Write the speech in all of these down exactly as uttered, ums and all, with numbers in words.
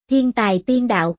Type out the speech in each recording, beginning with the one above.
Thiên tài tiên đạo.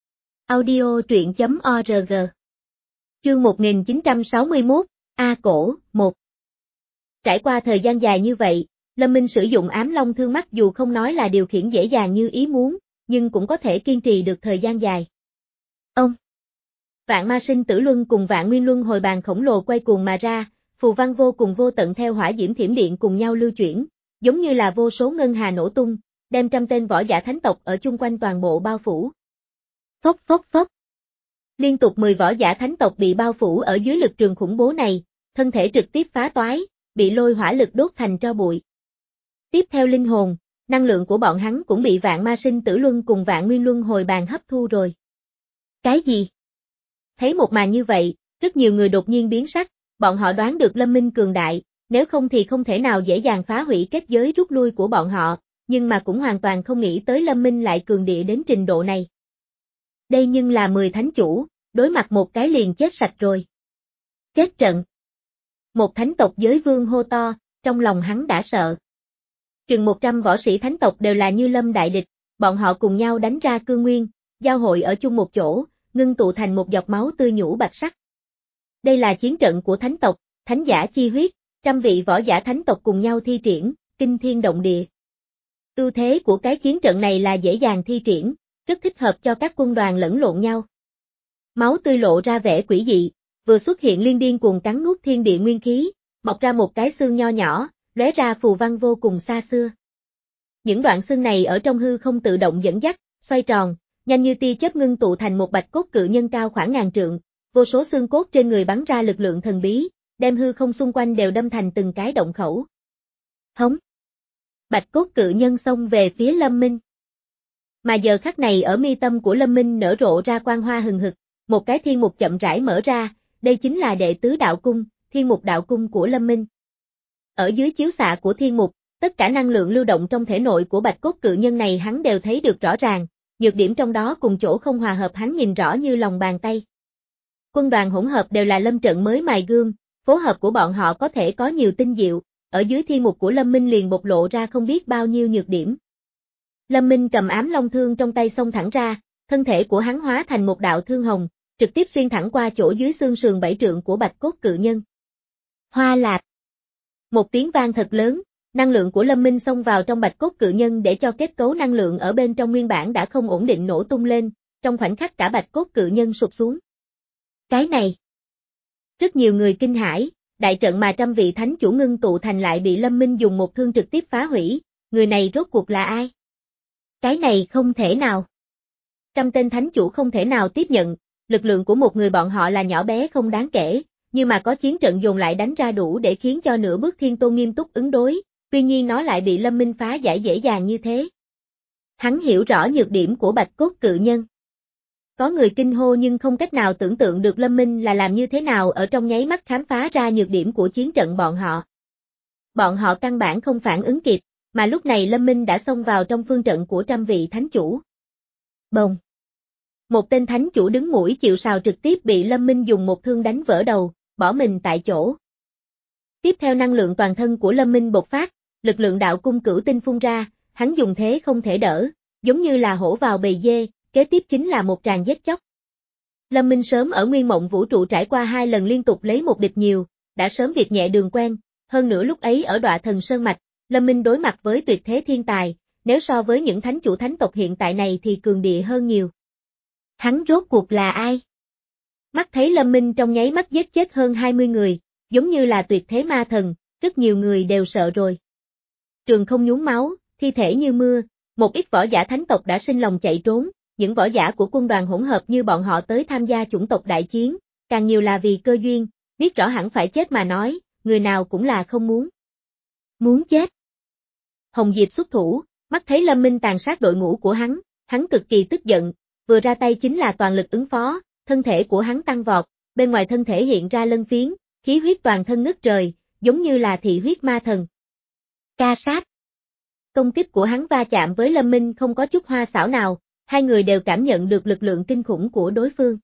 Audio truyện chấm org. Chương một nghìn chín trăm sáu mươi mốt, A Cổ, một. Trải qua thời gian dài như vậy, Lâm Minh sử dụng ám long thương mắt dù không nói là điều khiển dễ dàng như ý muốn, nhưng cũng có thể kiên trì được thời gian dài. Ông. Vạn ma sinh tử luân cùng vạn nguyên luân hồi bàn khổng lồ quay cuồng mà ra, phù văn vô cùng vô tận theo hỏa diễm thiểm điện cùng nhau lưu chuyển, giống như là vô số ngân hà nổ tung, đem trăm tên võ giả thánh tộc ở chung quanh toàn bộ bao phủ. Phốc phốc phốc. Liên tục mười võ giả thánh tộc bị bao phủ ở dưới lực trường khủng bố này, thân thể trực tiếp phá toái, bị lôi hỏa lực đốt thành tro bụi. Tiếp theo linh hồn, năng lượng của bọn hắn cũng bị vạn ma sinh tử luân cùng vạn nguyên luân hồi bàn hấp thu rồi. Cái gì? Thấy một màn như vậy, rất nhiều người đột nhiên biến sắc, bọn họ đoán được Lâm Minh cường đại, nếu không thì không thể nào dễ dàng phá hủy kết giới rút lui của bọn họ, nhưng mà cũng hoàn toàn không nghĩ tới Lâm Minh lại cường địa đến trình độ này. Đây nhưng là mười thánh chủ, đối mặt một cái liền chết sạch rồi. Kết trận. Một thánh tộc giới vương hô to, trong lòng hắn đã sợ. Chừng một trăm võ sĩ thánh tộc đều là như lâm đại địch, bọn họ cùng nhau đánh ra cương nguyên, giao hội ở chung một chỗ, ngưng tụ thành một giọt máu tươi nhũ bạch sắc. Đây là chiến trận của thánh tộc, thánh giả chi huyết, trăm vị võ giả thánh tộc cùng nhau thi triển, kinh thiên động địa. Ưu thế của cái chiến trận này là dễ dàng thi triển, rất thích hợp cho các quân đoàn lẫn lộn nhau. Máu tươi lộ ra vẻ quỷ dị, vừa xuất hiện liên điên cuồng cắn nuốt thiên địa nguyên khí, mọc ra một cái xương nho nhỏ, lóe ra phù văn vô cùng xa xưa. Những đoạn xương này ở trong hư không tự động dẫn dắt, xoay tròn, nhanh như tia chớp ngưng tụ thành một bạch cốt cự nhân cao khoảng ngàn trượng, vô số xương cốt trên người bắn ra lực lượng thần bí, đem hư không xung quanh đều đâm thành từng cái động khẩu. Hống! Bạch cốt cự nhân xông về phía Lâm Minh. Mà giờ khắc này ở mi tâm của Lâm Minh nở rộ ra quang hoa hừng hực, một cái thiên mục chậm rãi mở ra, đây chính là đệ tứ đạo cung, thiên mục đạo cung của Lâm Minh. Ở dưới chiếu xạ của thiên mục, tất cả năng lượng lưu động trong thể nội của bạch cốt cự nhân này hắn đều thấy được rõ ràng, nhược điểm trong đó cùng chỗ không hòa hợp hắn nhìn rõ như lòng bàn tay. Quân đoàn hỗn hợp đều là lâm trận mới mài gươm, phối hợp của bọn họ có thể có nhiều tinh diệu, ở dưới thiên mục của Lâm Minh liền bộc lộ ra không biết bao nhiêu nhược điểm. Lâm Minh cầm ám long thương trong tay xông thẳng ra, thân thể của hắn hóa thành một đạo thương hồng, trực tiếp xuyên thẳng qua chỗ dưới xương sườn bảy trượng của bạch cốt cự nhân. Hoa lạp. Một tiếng vang thật lớn, năng lượng của Lâm Minh xông vào trong bạch cốt cự nhân để cho kết cấu năng lượng ở bên trong nguyên bản đã không ổn định nổ tung lên, trong khoảnh khắc cả bạch cốt cự nhân sụp xuống. Cái này. Rất nhiều người kinh hãi, đại trận mà trăm vị thánh chủ ngưng tụ thành lại bị Lâm Minh dùng một thương trực tiếp phá hủy, người này rốt cuộc là ai? Cái này không thể nào. Trăm tên thánh chủ không thể nào tiếp nhận, lực lượng của một người bọn họ là nhỏ bé không đáng kể, nhưng mà có chiến trận dồn lại đánh ra đủ để khiến cho nửa bước thiên tôn nghiêm túc ứng đối, tuy nhiên nó lại bị Lâm Minh phá giải dễ dàng như thế. Hắn hiểu rõ nhược điểm của bạch cốt cự nhân. Có người kinh hô nhưng không cách nào tưởng tượng được Lâm Minh là làm như thế nào ở trong nháy mắt khám phá ra nhược điểm của chiến trận bọn họ. Bọn họ căn bản không phản ứng kịp, mà lúc này Lâm Minh đã xông vào trong phương trận của trăm vị thánh chủ. Bồng! Một tên thánh chủ đứng mũi chịu sào trực tiếp bị Lâm Minh dùng một thương đánh vỡ đầu, bỏ mình tại chỗ. Tiếp theo năng lượng toàn thân của Lâm Minh bộc phát, lực lượng đạo cung cửu tinh phun ra, hắn dùng thế không thể đỡ, giống như là hổ vào bầy dê, kế tiếp chính là một tràng giết chóc. Lâm Minh sớm ở nguyên mộng vũ trụ trải qua hai lần liên tục lấy một địch nhiều, đã sớm việc nhẹ đường quen, hơn nữa lúc ấy ở Đọa Thần Sơn Mạch, Lâm Minh đối mặt với tuyệt thế thiên tài, nếu so với những thánh chủ thánh tộc hiện tại này thì cường địa hơn nhiều. Hắn rốt cuộc là ai? Mắt thấy Lâm Minh trong nháy mắt giết chết hơn hai mươi người, giống như là tuyệt thế ma thần, rất nhiều người đều sợ rồi. Trường không nhốn máu, thi thể như mưa, một ít võ giả thánh tộc đã sinh lòng chạy trốn, những võ giả của quân đoàn hỗn hợp như bọn họ tới tham gia chủng tộc đại chiến, càng nhiều là vì cơ duyên, biết rõ hẳn phải chết mà nói, người nào cũng là không muốn. Muốn chết. Hồng Diệp xuất thủ, mắt thấy Lâm Minh tàn sát đội ngũ của hắn, hắn cực kỳ tức giận, vừa ra tay chính là toàn lực ứng phó, thân thể của hắn tăng vọt, bên ngoài thân thể hiện ra lân phiến, khí huyết toàn thân ngất trời, giống như là thị huyết ma thần. Ca sát. Công kích của hắn va chạm với Lâm Minh không có chút hoa xảo nào, hai người đều cảm nhận được lực lượng kinh khủng của đối phương.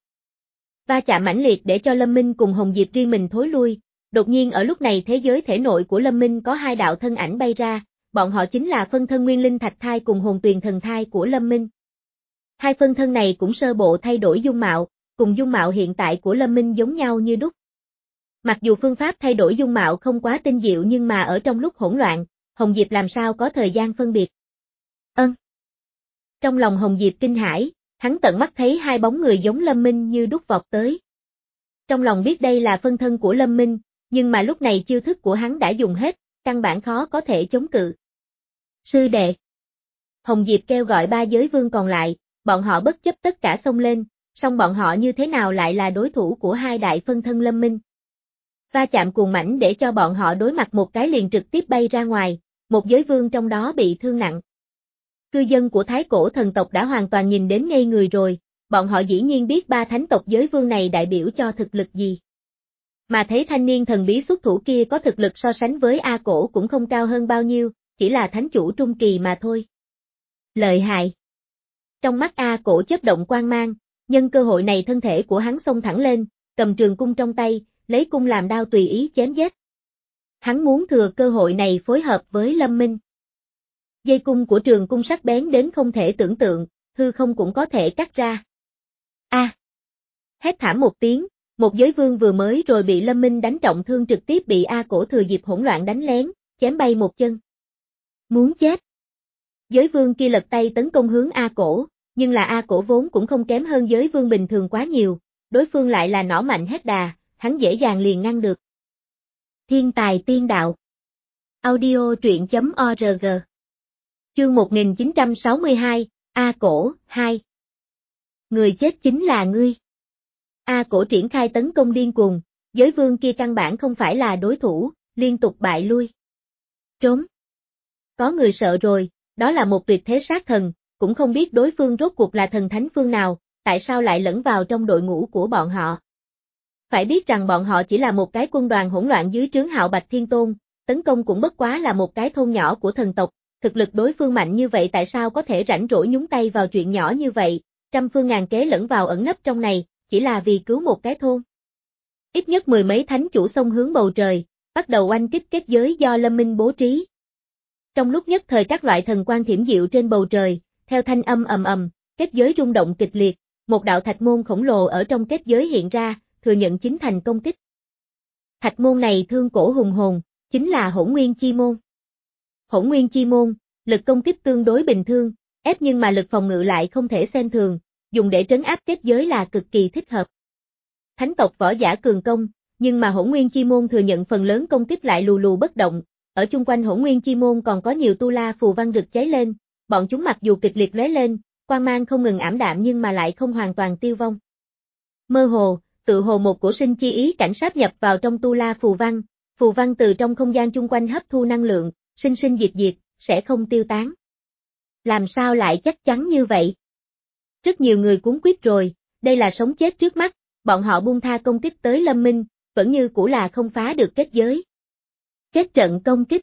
Va chạm mãnh liệt để cho Lâm Minh cùng Hồng Diệp riêng mình thối lui, đột nhiên ở lúc này thế giới thể nội của Lâm Minh có hai đạo thân ảnh bay ra, bọn họ chính là phân thân nguyên linh thạch thai cùng hồn tuyền thần thai của Lâm Minh. Hai phân thân này cũng sơ bộ thay đổi dung mạo, cùng dung mạo hiện tại của Lâm Minh giống nhau như đúc. Mặc dù phương pháp thay đổi dung mạo không quá tinh diệu nhưng mà ở trong lúc hỗn loạn, Hồng Diệp làm sao có thời gian phân biệt. Ân. Trong lòng Hồng Diệp kinh hãi, hắn tận mắt thấy hai bóng người giống Lâm Minh như đúc vọt tới. Trong lòng biết đây là phân thân của Lâm Minh, nhưng mà lúc này chiêu thức của hắn đã dùng hết, căn bản khó có thể chống cự. Sư đệ. Hồng Diệp kêu gọi ba giới vương còn lại, bọn họ bất chấp tất cả xông lên, song bọn họ như thế nào lại là đối thủ của hai đại phân thân Lâm Minh. Va chạm cuồng mãnh để cho bọn họ đối mặt một cái liền trực tiếp bay ra ngoài, một giới vương trong đó bị thương nặng. Cư dân của Thái Cổ thần tộc đã hoàn toàn nhìn đến ngây người rồi, bọn họ dĩ nhiên biết ba thánh tộc giới vương này đại biểu cho thực lực gì. Mà thấy thanh niên thần bí xuất thủ kia có thực lực so sánh với A Cổ cũng không cao hơn bao nhiêu, chỉ là thánh chủ trung kỳ mà thôi. Lợi hại. Trong mắt A Cổ chớp động quang mang, nhân cơ hội này thân thể của hắn xông thẳng lên, cầm trường cung trong tay, lấy cung làm đao tùy ý chém giết. Hắn muốn thừa cơ hội này phối hợp với Lâm Minh. Dây cung của trường cung sắc bén đến không thể tưởng tượng, hư không cũng có thể cắt ra. A! À. Hét thảm một tiếng, một giới vương vừa mới rồi bị Lâm Minh đánh trọng thương trực tiếp bị A Cổ thừa dịp hỗn loạn đánh lén, chém bay một chân. Muốn chết. Giới vương kia lật tay tấn công hướng A Cổ, nhưng là A Cổ vốn cũng không kém hơn giới vương bình thường quá nhiều, đối phương lại là nỏ mạnh hết đà, hắn dễ dàng liền ngăn được. Thiên tài tiên đạo. Audio truyện chấm org. Chương một nghìn chín trăm sáu mươi hai, A Cổ, hai. Người chết chính là ngươi. A Cổ triển khai tấn công điên cuồng, giới vương kia căn bản không phải là đối thủ, liên tục bại lui. Trốn. Có người sợ rồi, đó là một tuyệt thế sát thần, cũng không biết đối phương rốt cuộc là thần thánh phương nào, tại sao lại lẫn vào trong đội ngũ của bọn họ. Phải biết rằng bọn họ chỉ là một cái quân đoàn hỗn loạn dưới trướng Hạo Bạch Thiên Tôn, tấn công cũng bất quá là một cái thôn nhỏ của thần tộc, thực lực đối phương mạnh như vậy tại sao có thể rảnh rỗi nhúng tay vào chuyện nhỏ như vậy, trăm phương ngàn kế lẫn vào ẩn nấp trong này, chỉ là vì cứu một cái thôn. Ít nhất mười mấy thánh chủ xông hướng bầu trời, bắt đầu oanh kích kết giới do Lâm Minh bố trí. Trong lúc nhất thời các loại thần quang thiểm diệu trên bầu trời, theo thanh âm ầm ầm, kết giới rung động kịch liệt, một đạo thạch môn khổng lồ ở trong kết giới hiện ra, thừa nhận chính thành công kích. Thạch môn này thương cổ hùng hồn, chính là Hỗn Nguyên Chi Môn. Hỗn Nguyên Chi Môn, lực công kích tương đối bình thường, ép nhưng mà lực phòng ngự lại không thể xem thường, dùng để trấn áp kết giới là cực kỳ thích hợp. Thánh tộc võ giả cường công, nhưng mà Hỗn Nguyên Chi Môn thừa nhận phần lớn công kích lại lù lù bất động, ở chung quanh Hỗn Nguyên Chi Môn còn có nhiều tu la phù văn rực cháy lên, bọn chúng mặc dù kịch liệt lóe lên, quang mang không ngừng ảm đạm nhưng mà lại không hoàn toàn tiêu vong. Mơ hồ, tự hồ một cổ sinh chi ý cảnh sáp nhập vào trong tu la phù văn, phù văn từ trong không gian chung quanh hấp thu năng lượng, sinh sinh diệt diệt, sẽ không tiêu tán. Làm sao lại chắc chắn như vậy? Rất nhiều người cuốn quýt rồi, đây là sống chết trước mắt, bọn họ buông tha công kích tới Lâm Minh, vẫn như cũ là không phá được kết giới. Kết trận công kích.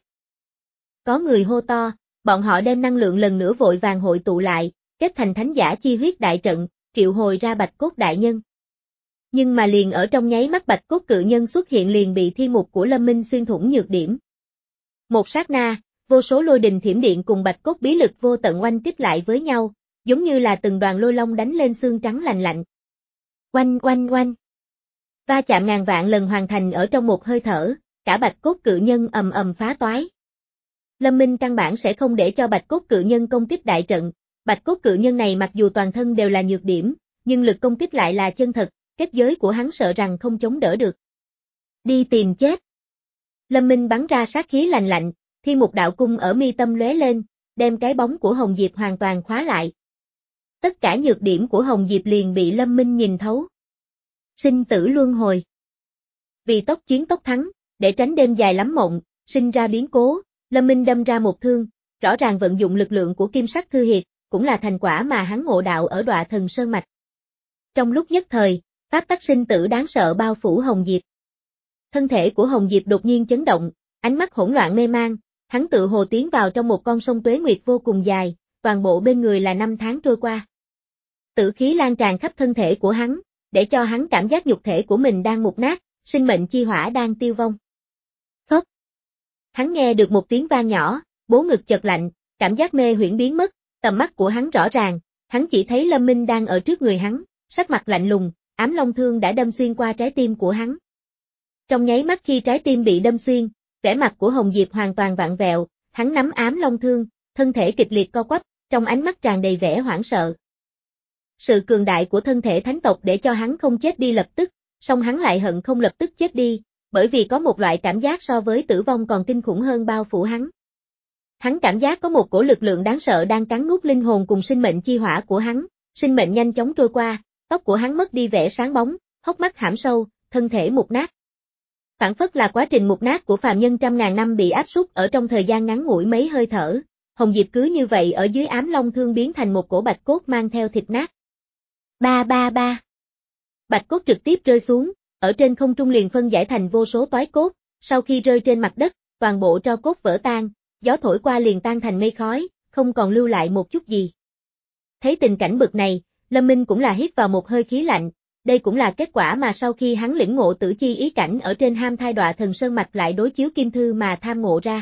Có người hô to, bọn họ đem năng lượng lần nữa vội vàng hội tụ lại, kết thành thánh giả chi huyết đại trận, triệu hồi ra Bạch Cốt đại nhân. Nhưng mà liền ở trong nháy mắt Bạch Cốt cự nhân xuất hiện liền bị thiên mục của Lâm Minh xuyên thủng nhược điểm. Một sát na, vô số lôi đình thiểm điện cùng Bạch Cốt bí lực vô tận oanh kích lại với nhau, giống như là từng đoàn lôi long đánh lên xương trắng lành lạnh. Oanh oanh oanh. Va chạm ngàn vạn lần hoàn thành ở trong một hơi thở, cả Bạch Cốt cự nhân ầm ầm phá toái. Lâm Minh căn bản sẽ không để cho Bạch Cốt cự nhân công kích đại trận, Bạch Cốt cự nhân này mặc dù toàn thân đều là nhược điểm, nhưng lực công kích lại là chân thật, kết giới của hắn sợ rằng không chống đỡ được. Đi tìm chết. Lâm Minh bắn ra sát khí lạnh lạnh, thiên mục đạo cung ở mi tâm lóe lên, đem cái bóng của Hồng Diệp hoàn toàn khóa lại. Tất cả nhược điểm của Hồng Diệp liền bị Lâm Minh nhìn thấu. Sinh tử luân hồi. Vì tốc chiến tốc thắng, để tránh đêm dài lắm mộng, sinh ra biến cố, Lâm Minh đâm ra một thương, rõ ràng vận dụng lực lượng của Kim Sắc Thư Hiệt, cũng là thành quả mà hắn ngộ đạo ở Đọa Thần Sơn Mạch. Trong lúc nhất thời, pháp tắc sinh tử đáng sợ bao phủ Hồng Diệp. Thân thể của Hồng Diệp đột nhiên chấn động, ánh mắt hỗn loạn mê mang, hắn tự hồ tiến vào trong một con sông tuế nguyệt vô cùng dài, toàn bộ bên người là năm tháng trôi qua. Tử khí lan tràn khắp thân thể của hắn, để cho hắn cảm giác nhục thể của mình đang mục nát, sinh mệnh chi hỏa đang tiêu vong. Phốc. Hắn nghe được một tiếng vang nhỏ, bố ngực chợt lạnh, cảm giác mê huyễn biến mất, tầm mắt của hắn rõ ràng, hắn chỉ thấy Lâm Minh đang ở trước người hắn, sắc mặt lạnh lùng, ám long thương đã đâm xuyên qua trái tim của hắn. Trong nháy mắt khi trái tim bị đâm xuyên, vẻ mặt của Hồng Diệp hoàn toàn vặn vẹo, hắn nắm ám long thương, thân thể kịch liệt co quắp, trong ánh mắt tràn đầy vẻ hoảng sợ. Sự cường đại của thân thể thánh tộc để cho hắn không chết đi lập tức, song hắn lại hận không lập tức chết đi, bởi vì có một loại cảm giác so với tử vong còn kinh khủng hơn bao phủ hắn. Hắn cảm giác có một cổ lực lượng đáng sợ đang cắn nuốt linh hồn cùng sinh mệnh chi hỏa của hắn, sinh mệnh nhanh chóng trôi qua, tóc của hắn mất đi vẻ sáng bóng, hốc mắt hãm sâu, thân thể mục nát. Phản phất là quá trình mục nát của phàm nhân trăm ngàn năm bị áp súc ở trong thời gian ngắn ngủi mấy hơi thở, Hồng Diệp cứ như vậy ở dưới ám long thương biến thành một cổ bạch cốt mang theo thịt nát. Ba ba ba. Bạch cốt trực tiếp rơi xuống, ở trên không trung liền phân giải thành vô số toái cốt, sau khi rơi trên mặt đất, toàn bộ tro cốt vỡ tan, gió thổi qua liền tan thành mây khói, không còn lưu lại một chút gì. Thấy tình cảnh bực này, Lâm Minh cũng là hít vào một hơi khí lạnh, đây cũng là kết quả mà sau khi hắn lĩnh ngộ tử chi ý cảnh ở trên ham thai đọa thần sơn mạch lại đối chiếu kim thư mà tham ngộ ra.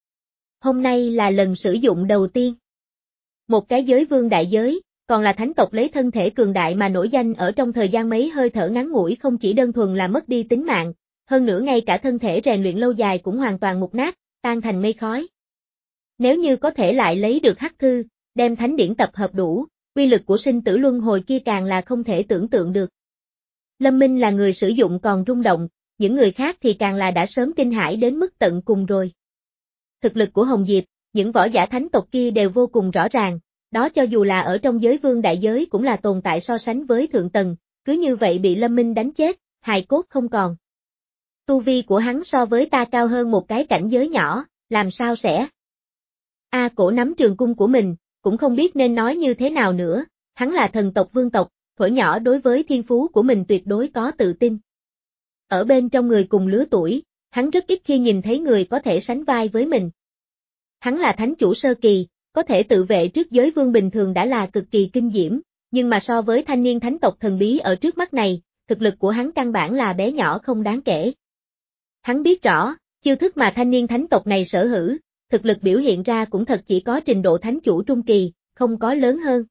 Hôm nay là lần sử dụng đầu tiên. Một cái giới vương đại giới, còn là thánh tộc lấy thân thể cường đại mà nổi danh ở trong thời gian mấy hơi thở ngắn ngủi không chỉ đơn thuần là mất đi tính mạng, hơn nữa ngay cả thân thể rèn luyện lâu dài cũng hoàn toàn mục nát, tan thành mây khói. Nếu như có thể lại lấy được hắc thư, đem thánh điển tập hợp đủ, uy lực của sinh tử luân hồi kia càng là không thể tưởng tượng được. Lâm Minh là người sử dụng còn rung động, những người khác thì càng là đã sớm kinh hãi đến mức tận cùng rồi. Thực lực của Hồng Diệp, những võ giả thánh tộc kia đều vô cùng rõ ràng, đó cho dù là ở trong giới vương đại giới cũng là tồn tại so sánh với thượng tầng, cứ như vậy bị Lâm Minh đánh chết, hài cốt không còn. Tu vi của hắn so với ta cao hơn một cái cảnh giới nhỏ, làm sao sẽ? A Cổ nắm trường cung của mình, cũng không biết nên nói như thế nào nữa, hắn là thần tộc vương tộc, thuở nhỏ đối với thiên phú của mình tuyệt đối có tự tin. Ở bên trong người cùng lứa tuổi, hắn rất ít khi nhìn thấy người có thể sánh vai với mình. Hắn là thánh chủ sơ kỳ, có thể tự vệ trước giới vương bình thường đã là cực kỳ kinh diễm, nhưng mà so với thanh niên thánh tộc thần bí ở trước mắt này, thực lực của hắn căn bản là bé nhỏ không đáng kể. Hắn biết rõ, chiêu thức mà thanh niên thánh tộc này sở hữu, thực lực biểu hiện ra cũng thật chỉ có trình độ thánh chủ trung kỳ, không có lớn hơn.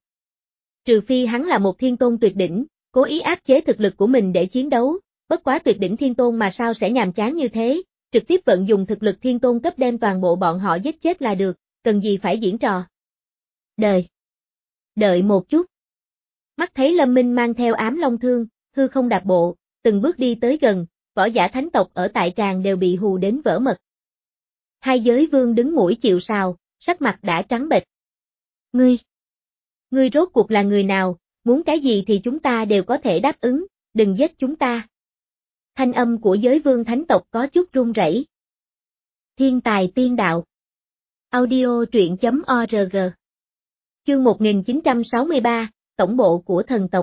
Trừ phi hắn là một thiên tôn tuyệt đỉnh, cố ý áp chế thực lực của mình để chiến đấu, bất quá tuyệt đỉnh thiên tôn mà sao sẽ nhàm chán như thế, trực tiếp vận dụng thực lực thiên tôn cấp đem toàn bộ bọn họ giết chết là được, cần gì phải diễn trò. Đời. Đợi một chút. Mắt thấy Lâm Minh mang theo ám long thương, hư không đạp bộ, từng bước đi tới gần, võ giả thánh tộc ở tại tràng đều bị hù đến vỡ mật. Hai giới vương đứng mũi chịu sào, sắc mặt đã trắng bệch. Ngươi. Ngươi rốt cuộc là người nào, muốn cái gì thì chúng ta đều có thể đáp ứng, đừng giết chúng ta. Thanh âm của giới vương thánh tộc có chút run rẩy. Thiên tài tiên đạo. Audio truyện chấm org. Chương một nghìn chín trăm sáu mươi ba, Tổng bộ của thần tộc.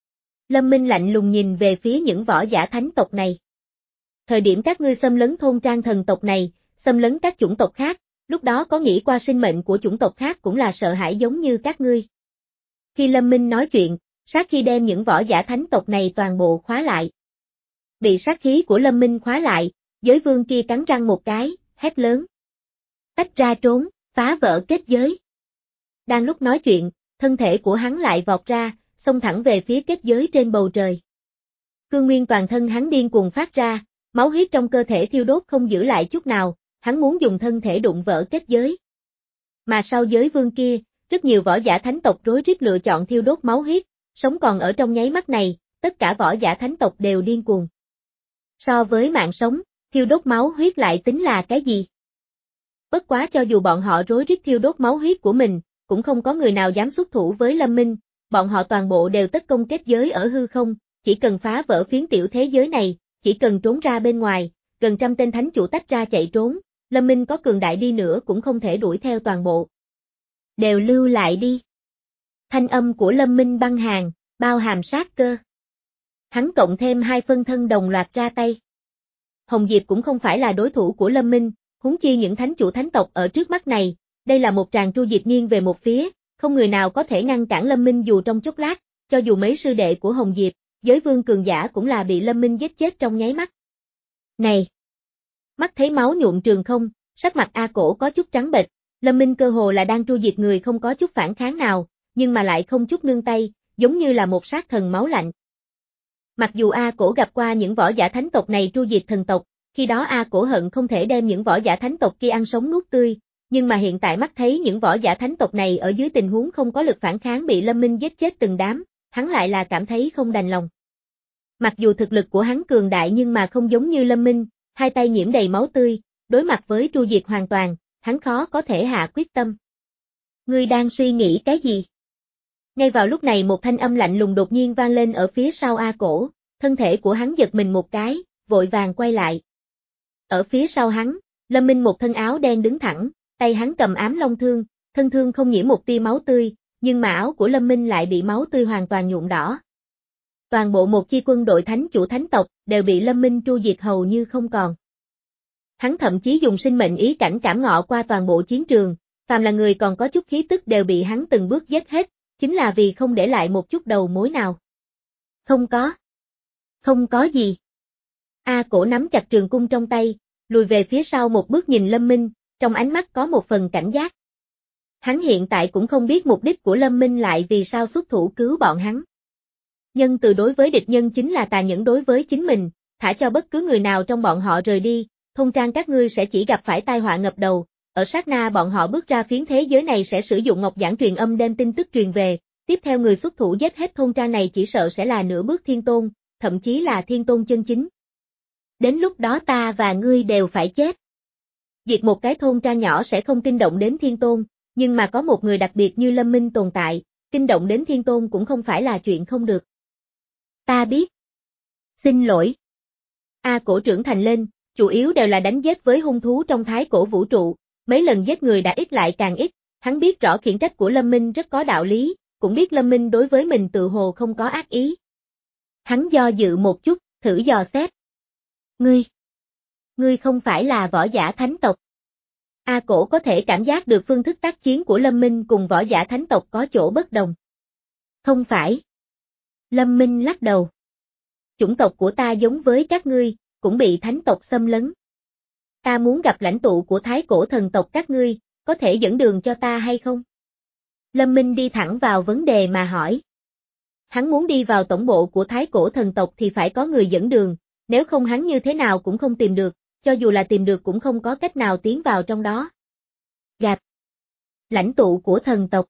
Lâm Minh lạnh lùng nhìn về phía những võ giả thánh tộc này. Thời điểm các ngươi xâm lấn thôn trang thần tộc này, xâm lấn các chủng tộc khác, lúc đó có nghĩ qua sinh mệnh của chủng tộc khác cũng là sợ hãi giống như các ngươi. Khi Lâm Minh nói chuyện, sát khi đem những võ giả thánh tộc này toàn bộ khóa lại. Bị sát khí của Lâm Minh khóa lại, giới vương kia cắn răng một cái, hét lớn. Tách ra trốn, phá vỡ kết giới. Đang lúc nói chuyện, thân thể của hắn lại vọt ra, xông thẳng về phía kết giới trên bầu trời. Cương nguyên toàn thân hắn điên cuồng phát ra, máu huyết trong cơ thể thiêu đốt không giữ lại chút nào, hắn muốn dùng thân thể đụng vỡ kết giới. Mà sau giới vương kia, rất nhiều võ giả thánh tộc rối rít lựa chọn thiêu đốt máu huyết, sống còn ở trong nháy mắt này, tất cả võ giả thánh tộc đều điên cuồng. So với mạng sống, thiêu đốt máu huyết lại tính là cái gì? Bất quá cho dù bọn họ rối rít thiêu đốt máu huyết của mình, cũng không có người nào dám xuất thủ với Lâm Minh, bọn họ toàn bộ đều tất công kết giới ở hư không, chỉ cần phá vỡ phiến tiểu thế giới này, chỉ cần trốn ra bên ngoài, gần trăm tên thánh chủ tách ra chạy trốn, Lâm Minh có cường đại đi nữa cũng không thể đuổi theo toàn bộ. Đều lưu lại đi. Thanh âm của Lâm Minh băng hàn, bao hàm sát cơ. Hắn cộng thêm hai phân thân đồng loạt ra tay. Hồng Diệp cũng không phải là đối thủ của Lâm Minh, huống chi những thánh chủ thánh tộc ở trước mắt này, đây là một tràng tru diệt nghiêng về một phía, không người nào có thể ngăn cản Lâm Minh dù trong chốc lát, cho dù mấy sư đệ của Hồng Diệp, giới vương cường giả cũng là bị Lâm Minh giết chết trong nháy mắt. Này! Mắt thấy máu nhuộm trường không, sắc mặt A Cổ có chút trắng bệch, Lâm Minh cơ hồ là đang tru diệt người không có chút phản kháng nào, nhưng mà lại không chút nương tay, giống như là một sát thần máu lạnh. Mặc dù A Cổ gặp qua những võ giả thánh tộc này tru diệt thần tộc, khi đó A Cổ hận không thể đem những võ giả thánh tộc kia ăn sống nuốt tươi, nhưng mà hiện tại mắt thấy những võ giả thánh tộc này ở dưới tình huống không có lực phản kháng bị Lâm Minh giết chết từng đám, hắn lại là cảm thấy không đành lòng. Mặc dù thực lực của hắn cường đại nhưng mà không giống như Lâm Minh, hai tay nhiễm đầy máu tươi, đối mặt với tru diệt hoàn toàn, hắn khó có thể hạ quyết tâm. Ngươi đang suy nghĩ cái gì? Ngay vào lúc này một thanh âm lạnh lùng đột nhiên vang lên ở phía sau A Cổ, thân thể của hắn giật mình một cái, vội vàng quay lại. Ở phía sau hắn, Lâm Minh một thân áo đen đứng thẳng, tay hắn cầm ám long thương, thân thương không nhiễm một tia máu tươi, nhưng mà áo của Lâm Minh lại bị máu tươi hoàn toàn nhuộm đỏ. Toàn bộ một chi quân đội thánh chủ thánh tộc đều bị Lâm Minh tru diệt hầu như không còn. Hắn thậm chí dùng sinh mệnh ý cảnh cảm ngọ qua toàn bộ chiến trường, phàm là người còn có chút khí tức đều bị hắn từng bước giết hết, chính là vì không để lại một chút đầu mối nào. Không có. Không có gì. A Cổ nắm chặt trường cung trong tay, lùi về phía sau một bước nhìn Lâm Minh, trong ánh mắt có một phần cảnh giác. Hắn hiện tại cũng không biết mục đích của Lâm Minh lại vì sao xuất thủ cứu bọn hắn. Nhân từ đối với địch nhân chính là tàn nhẫn đối với chính mình, thả cho bất cứ người nào trong bọn họ rời đi, thôn trang các ngươi sẽ chỉ gặp phải tai họa ngập đầu, ở sát na bọn họ bước ra phiến thế giới này sẽ sử dụng ngọc giản truyền âm đem tin tức truyền về, tiếp theo người xuất thủ giết hết thôn trang này chỉ sợ sẽ là nửa bước thiên tôn, thậm chí là thiên tôn chân chính. Đến lúc đó ta và ngươi đều phải chết. Diệt một cái thôn trang nhỏ sẽ không kinh động đến thiên tôn, nhưng mà có một người đặc biệt như Lâm Minh tồn tại, kinh động đến thiên tôn cũng không phải là chuyện không được. Ta biết. Xin lỗi. A Cổ trưởng thành lên, chủ yếu đều là đánh giết với hung thú trong thái cổ vũ trụ, mấy lần giết người đã ít lại càng ít, hắn biết rõ khiển trách của Lâm Minh rất có đạo lý, cũng biết Lâm Minh đối với mình tự hồ không có ác ý. Hắn do dự một chút, thử dò xét. Ngươi, ngươi không phải là võ giả thánh tộc. A Cổ có thể cảm giác được phương thức tác chiến của Lâm Minh cùng võ giả thánh tộc có chỗ bất đồng. Không phải. Lâm Minh lắc đầu. Chủng tộc của ta giống với các ngươi, cũng bị thánh tộc xâm lấn. Ta muốn gặp lãnh tụ của thái cổ thần tộc các ngươi, có thể dẫn đường cho ta hay không? Lâm Minh đi thẳng vào vấn đề mà hỏi. Hắn muốn đi vào tổng bộ của thái cổ thần tộc thì phải có người dẫn đường, nếu không hắn như thế nào cũng không tìm được, cho dù là tìm được cũng không có cách nào tiến vào trong đó. Gạt. Lãnh tụ của thần tộc.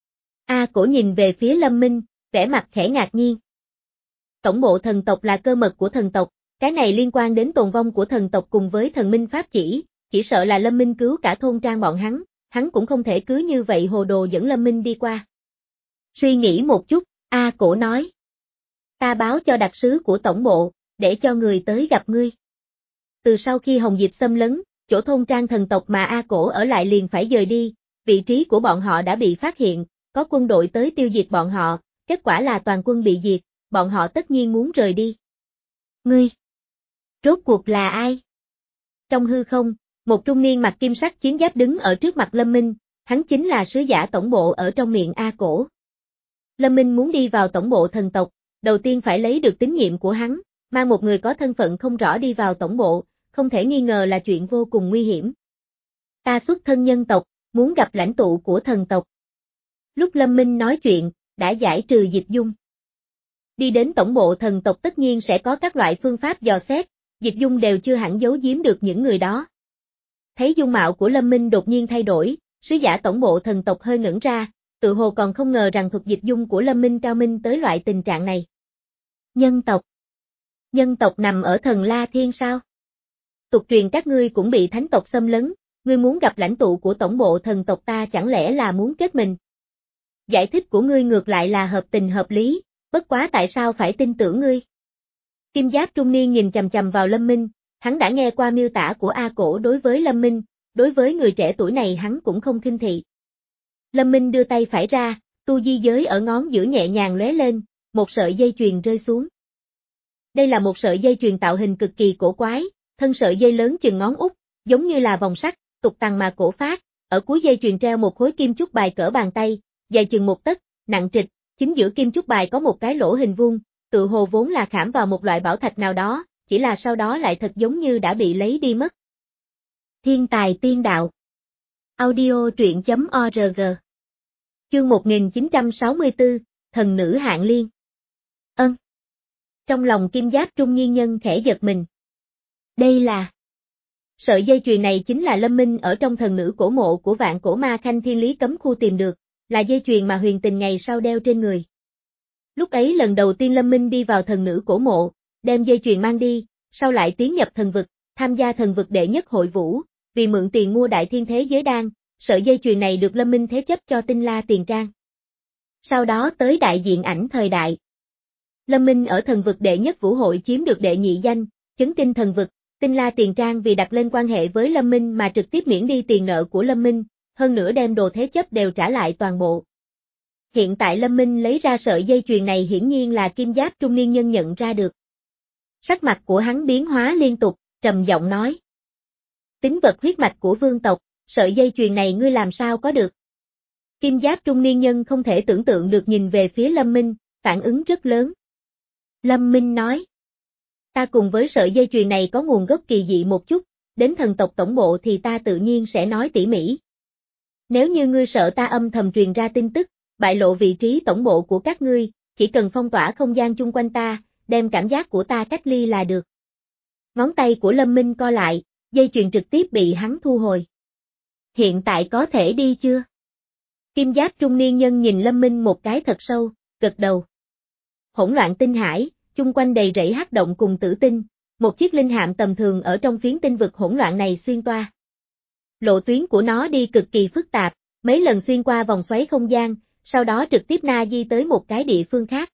A Cổ nhìn về phía Lâm Minh, vẻ mặt khẽ ngạc nhiên. Tổng bộ thần tộc là cơ mật của thần tộc, cái này liên quan đến tồn vong của thần tộc cùng với thần minh pháp chỉ, chỉ sợ là Lâm Minh cứu cả thôn trang bọn hắn, hắn cũng không thể cứ như vậy hồ đồ dẫn Lâm Minh đi qua. Suy nghĩ một chút, A Cổ nói. Ta báo cho đặc sứ của tổng bộ, để cho người tới gặp ngươi. Từ sau khi Hồng Diệp xâm lấn, chỗ thôn trang thần tộc mà A Cổ ở lại liền phải dời đi, vị trí của bọn họ đã bị phát hiện, có quân đội tới tiêu diệt bọn họ, kết quả là toàn quân bị diệt, bọn họ tất nhiên muốn rời đi. Ngươi, rốt cuộc là ai? Trong hư không, một trung niên mặc kim sắc chiến giáp đứng ở trước mặt Lâm Minh, hắn chính là sứ giả tổng bộ ở trong miệng A Cổ. Lâm Minh muốn đi vào tổng bộ thần tộc, đầu tiên phải lấy được tín nhiệm của hắn, mang một người có thân phận không rõ đi vào tổng bộ, không thể nghi ngờ là chuyện vô cùng nguy hiểm. Ta xuất thân nhân tộc, muốn gặp lãnh tụ của thần tộc. Lúc Lâm Minh nói chuyện, đã giải trừ Dịch Dung. Đi đến tổng bộ thần tộc tất nhiên sẽ có các loại phương pháp dò xét, Dịch Dung đều chưa hẳn giấu giếm được những người đó. Thấy dung mạo của Lâm Minh đột nhiên thay đổi, sứ giả tổng bộ thần tộc hơi ngẩn ra, tự hồ còn không ngờ rằng thuật Dịch Dung của Lâm Minh cao minh tới loại tình trạng này. Nhân tộc. Nhân tộc nằm ở thần La Thiên sao? Tục truyền các ngươi cũng bị thánh tộc xâm lấn, ngươi muốn gặp lãnh tụ của tổng bộ thần tộc ta chẳng lẽ là muốn kết mình? Giải thích của ngươi ngược lại là hợp tình hợp lý, bất quá tại sao phải tin tưởng ngươi? Kim giáp trung niên nhìn chằm chằm vào Lâm Minh, hắn đã nghe qua miêu tả của A Cổ đối với Lâm Minh, đối với người trẻ tuổi này hắn cũng không khinh thị. Lâm Minh đưa tay phải ra, tu di giới ở ngón giữa nhẹ nhàng lóe lên, một sợi dây chuyền rơi xuống. Đây là một sợi dây chuyền tạo hình cực kỳ cổ quái, thân sợi dây lớn chừng ngón út, giống như là vòng sắt, tục tằng mà cổ phát, ở cuối dây chuyền treo một khối kim chúc bài cỡ bàn tay, dài chừng một tấc, nặng trịch, chính giữa kim chúc bài có một cái lỗ hình vuông, tự hồ vốn là khảm vào một loại bảo thạch nào đó, chỉ là sau đó lại thật giống như đã bị lấy đi mất. Thiên tài tiên đạo. Audio truyện chấm org Chương một nghìn chín trăm sáu mươi tư, thần nữ Hạng Liên. Ân. Trong lòng Kim Giáp Trung Niên Nhân khẽ giật mình. Đây là... Sợi dây chuyền này chính là Lâm Minh ở trong thần nữ cổ mộ của Vạn Cổ Ma Khanh Thiên Lý Cấm Khu tìm được, là dây chuyền mà Huyền Tình ngày sau đeo trên người. Lúc ấy lần đầu tiên Lâm Minh đi vào thần nữ cổ mộ, đem dây chuyền mang đi, sau lại tiến nhập thần vực, tham gia thần vực đệ nhất hội vũ, vì mượn tiền mua đại thiên thế giới đan, sợi dây chuyền này được Lâm Minh thế chấp cho Tinh La Tiền Trang. Sau đó tới đại diện ảnh thời đại. Lâm Minh ở thần vực đệ nhất vũ hội chiếm được đệ nhị danh, chấn kinh thần vực, Tinh La Tiền Trang vì đặt lên quan hệ với Lâm Minh mà trực tiếp miễn đi tiền nợ của Lâm Minh, hơn nữa đem đồ thế chấp đều trả lại toàn bộ. Hiện tại Lâm Minh lấy ra sợi dây chuyền này hiển nhiên là Kim Giáp Trung Niên Nhân nhận ra được. Sắc mặt của hắn biến hóa liên tục, trầm giọng nói. Tính vật huyết mạch của vương tộc, sợi dây chuyền này ngươi làm sao có được? Kim Giáp Trung Niên Nhân không thể tưởng tượng được nhìn về phía Lâm Minh, phản ứng rất lớn. Lâm Minh nói. Ta cùng với sợi dây chuyền này có nguồn gốc kỳ dị một chút, đến thần tộc tổng bộ thì ta tự nhiên sẽ nói tỉ mỉ. Nếu như ngươi sợ ta âm thầm truyền ra tin tức, bại lộ vị trí tổng bộ của các ngươi, chỉ cần phong tỏa không gian chung quanh ta, đem cảm giác của ta cách ly là được. Ngón tay của Lâm Minh co lại, dây chuyền trực tiếp bị hắn thu hồi. Hiện tại có thể đi chưa? Kim Giáp Trung Niên Nhân nhìn Lâm Minh một cái thật sâu, gật đầu. Hỗn loạn tinh hải, chung quanh đầy rẫy hắc động cùng tử tinh, một chiếc linh hạm tầm thường ở trong phiến tinh vực hỗn loạn này xuyên toa. Lộ tuyến của nó đi cực kỳ phức tạp, mấy lần xuyên qua vòng xoáy không gian, sau đó trực tiếp na di tới một cái địa phương khác.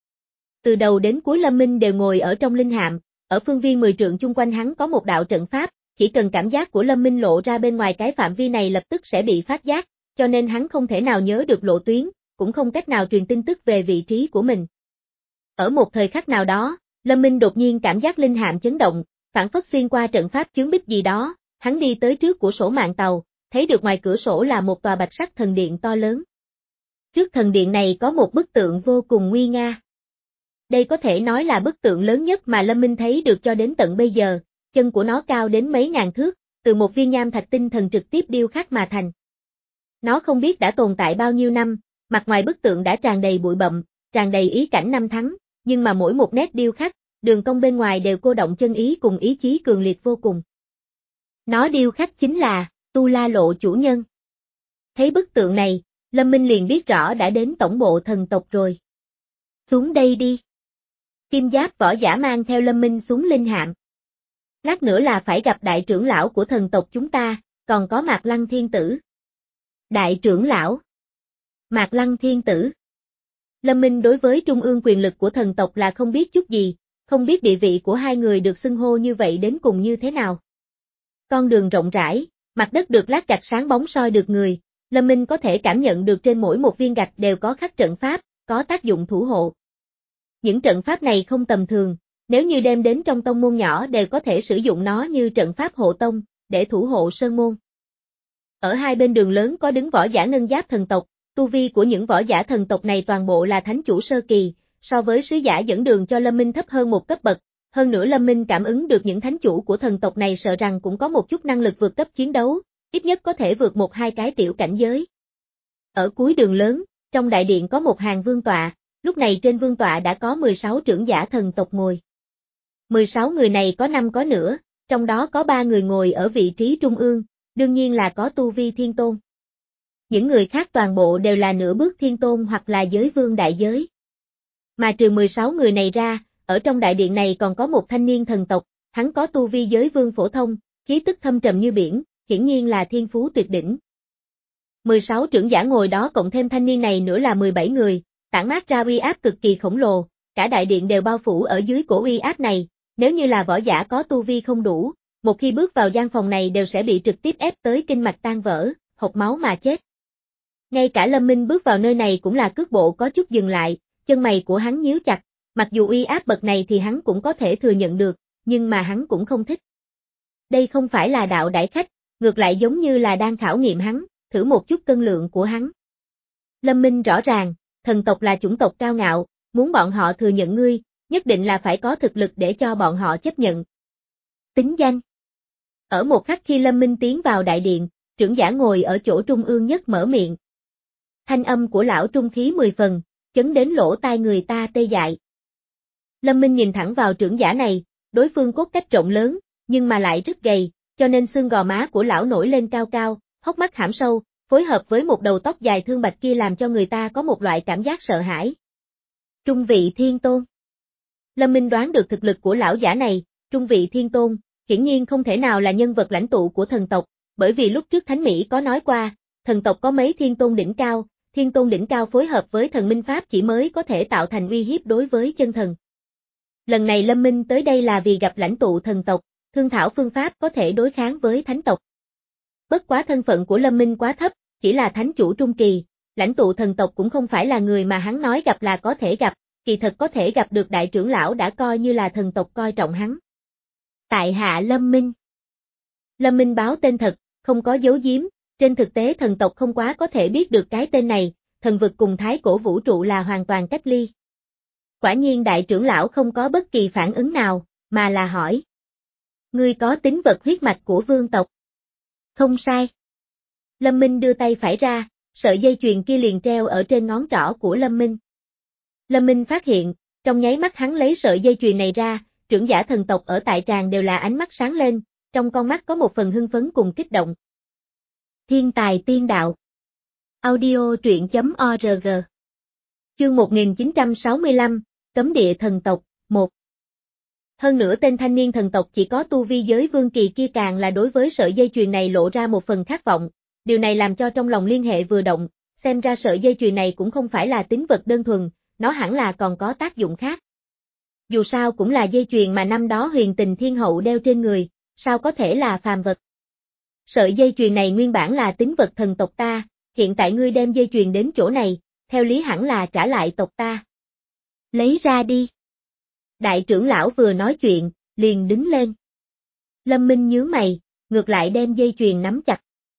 Từ đầu đến cuối Lâm Minh đều ngồi ở trong linh hạm, ở phương viên mười trượng chung quanh hắn có một đạo trận pháp, chỉ cần cảm giác của Lâm Minh lộ ra bên ngoài cái phạm vi này lập tức sẽ bị phát giác, cho nên hắn không thể nào nhớ được lộ tuyến, cũng không cách nào truyền tin tức về vị trí của mình. Ở một thời khắc nào đó, Lâm Minh đột nhiên cảm giác linh hạm chấn động, phản phất xuyên qua trận pháp chướng bích gì đó, hắn đi tới trước của sổ mạn tàu, thấy được ngoài cửa sổ là một tòa bạch sắc thần điện to lớn. Trước thần điện này có một bức tượng vô cùng nguy nga. Đây có thể nói là bức tượng lớn nhất mà Lâm Minh thấy được cho đến tận bây giờ, chân của nó cao đến mấy ngàn thước, từ một viên nham thạch tinh thần trực tiếp điêu khắc mà thành. Nó không biết đã tồn tại bao nhiêu năm, mặt ngoài bức tượng đã tràn đầy bụi bặm, tràn đầy ý cảnh năm tháng, nhưng mà mỗi một nét điêu khắc, đường cong bên ngoài đều cô động chân ý cùng ý chí cường liệt vô cùng. Nó điêu khắc chính là Tu La Lộ chủ nhân. Thấy bức tượng này, Lâm Minh liền biết rõ đã đến tổng bộ thần tộc rồi. Xuống đây đi. Kim Giáp võ giả mang theo Lâm Minh xuống linh hạm. Lát nữa là phải gặp đại trưởng lão của thần tộc chúng ta, còn có Mạc Lăng Thiên Tử. Đại trưởng lão. Mạc Lăng Thiên Tử. Lâm Minh đối với trung ương quyền lực của thần tộc là không biết chút gì, không biết địa vị của hai người được xưng hô như vậy đến cùng như thế nào. Con đường rộng rãi, mặt đất được lát gạch sáng bóng soi được người, Lâm Minh có thể cảm nhận được trên mỗi một viên gạch đều có khắc trận pháp, có tác dụng thủ hộ. Những trận pháp này không tầm thường, nếu như đem đến trong tông môn nhỏ đều có thể sử dụng nó như trận pháp hộ tông, để thủ hộ sơn môn. Ở hai bên đường lớn có đứng võ giả ngân giáp thần tộc, tu vi của những võ giả thần tộc này toàn bộ là thánh chủ sơ kỳ, so với sứ giả dẫn đường cho Lâm Minh thấp hơn một cấp bậc, hơn nữa Lâm Minh cảm ứng được những thánh chủ của thần tộc này sợ rằng cũng có một chút năng lực vượt cấp chiến đấu, ít nhất có thể vượt một hai cái tiểu cảnh giới. Ở cuối đường lớn, trong đại điện có một hàng vương tọa, lúc này trên vương tọa đã có mười sáu trưởng giả thần tộc ngồi. mười sáu người này có năm có nửa, trong đó có ba người ngồi ở vị trí trung ương, đương nhiên là có tu vi thiên tôn. Những người khác toàn bộ đều là nửa bước thiên tôn hoặc là giới vương đại giới. Mà trừ mười sáu người này ra, ở trong đại điện này còn có một thanh niên thần tộc, hắn có tu vi giới vương phổ thông, khí tức thâm trầm như biển, hiển nhiên là thiên phú tuyệt đỉnh. mười sáu trưởng giả ngồi đó cộng thêm thanh niên này nữa là mười bảy người, tản mát ra uy áp cực kỳ khổng lồ, cả đại điện đều bao phủ ở dưới cổ uy áp này, nếu như là võ giả có tu vi không đủ, một khi bước vào gian phòng này đều sẽ bị trực tiếp ép tới kinh mạch tan vỡ, hộc máu mà chết. Ngay cả Lâm Minh bước vào nơi này cũng là cước bộ có chút dừng lại, chân mày của hắn nhíu chặt, mặc dù uy áp bậc này thì hắn cũng có thể thừa nhận được, nhưng mà hắn cũng không thích. Đây không phải là đạo đại khách, ngược lại giống như là đang khảo nghiệm hắn, thử một chút cân lượng của hắn. Lâm Minh rõ ràng, thần tộc là chủng tộc cao ngạo, muốn bọn họ thừa nhận ngươi, nhất định là phải có thực lực để cho bọn họ chấp nhận. Tính danh. Ở một khắc khi Lâm Minh tiến vào đại điện, trưởng giả ngồi ở chỗ trung ương nhất mở miệng. Thanh âm của lão trung khí mười phần, chấn đến lỗ tai người ta tê dại. Lâm Minh nhìn thẳng vào trưởng giả này, đối phương cốt cách rộng lớn, nhưng mà lại rất gầy, cho nên xương gò má của lão nổi lên cao cao, hốc mắt hãm sâu, phối hợp với một đầu tóc dài thương bạch kia làm cho người ta có một loại cảm giác sợ hãi. Trung vị thiên tôn. Lâm Minh đoán được thực lực của lão giả này, trung vị thiên tôn, hiển nhiên không thể nào là nhân vật lãnh tụ của thần tộc, bởi vì lúc trước Thánh Mỹ có nói qua, thần tộc có mấy thiên tôn đỉnh cao, thiên tôn đỉnh cao phối hợp với thần minh pháp chỉ mới có thể tạo thành uy hiếp đối với chân thần. Lần này Lâm Minh tới đây là vì gặp lãnh tụ thần tộc, thương thảo phương pháp có thể đối kháng với thánh tộc. Bất quá thân phận của Lâm Minh quá thấp, chỉ là thánh chủ trung kỳ, lãnh tụ thần tộc cũng không phải là người mà hắn nói gặp là có thể gặp, kỳ thật có thể gặp được đại trưởng lão đã coi như là thần tộc coi trọng hắn. Tại hạ Lâm Minh. Lâm Minh báo tên thật, không có giấu giếm, trên thực tế thần tộc không quá có thể biết được cái tên này, thần vực cùng thái cổ vũ trụ là hoàn toàn cách ly. Quả nhiên đại trưởng lão không có bất kỳ phản ứng nào, mà là hỏi. Ngươi có tính vật huyết mạch của vương tộc? Không sai. Lâm Minh đưa tay phải ra, sợi dây chuyền kia liền treo ở trên ngón trỏ của Lâm Minh. Lâm Minh phát hiện, trong nháy mắt hắn lấy sợi dây chuyền này ra, trưởng giả thần tộc ở tại tràng đều là ánh mắt sáng lên, trong con mắt có một phần hưng phấn cùng kích động. Thiên tài tiên đạo. Audio truyện chấm org. Chương một nghìn chín trăm sáu mươi lăm, Cấm địa thần tộc, một. Hơn nữa tên thanh niên thần tộc chỉ có tu vi giới vương kỳ kia càng là đối với sợi dây chuyền này lộ ra một phần khát vọng, điều này làm cho trong lòng liên hệ vừa động, xem ra sợi dây chuyền này cũng không phải là tính vật đơn thuần, nó hẳn là còn có tác dụng khác. Dù sao cũng là dây chuyền mà năm đó Huyền Tình Thiên Hậu đeo trên người, sao có thể là phàm vật. Sợi dây chuyền này nguyên bản là tính vật thần tộc ta, hiện tại ngươi đem dây chuyền đến chỗ này, theo lý hẳn là trả lại tộc ta. Lấy ra đi. Đại trưởng lão vừa nói chuyện, liền đứng lên. Lâm Minh nhướng mày, ngược lại đem dây chuyền nắm chặt.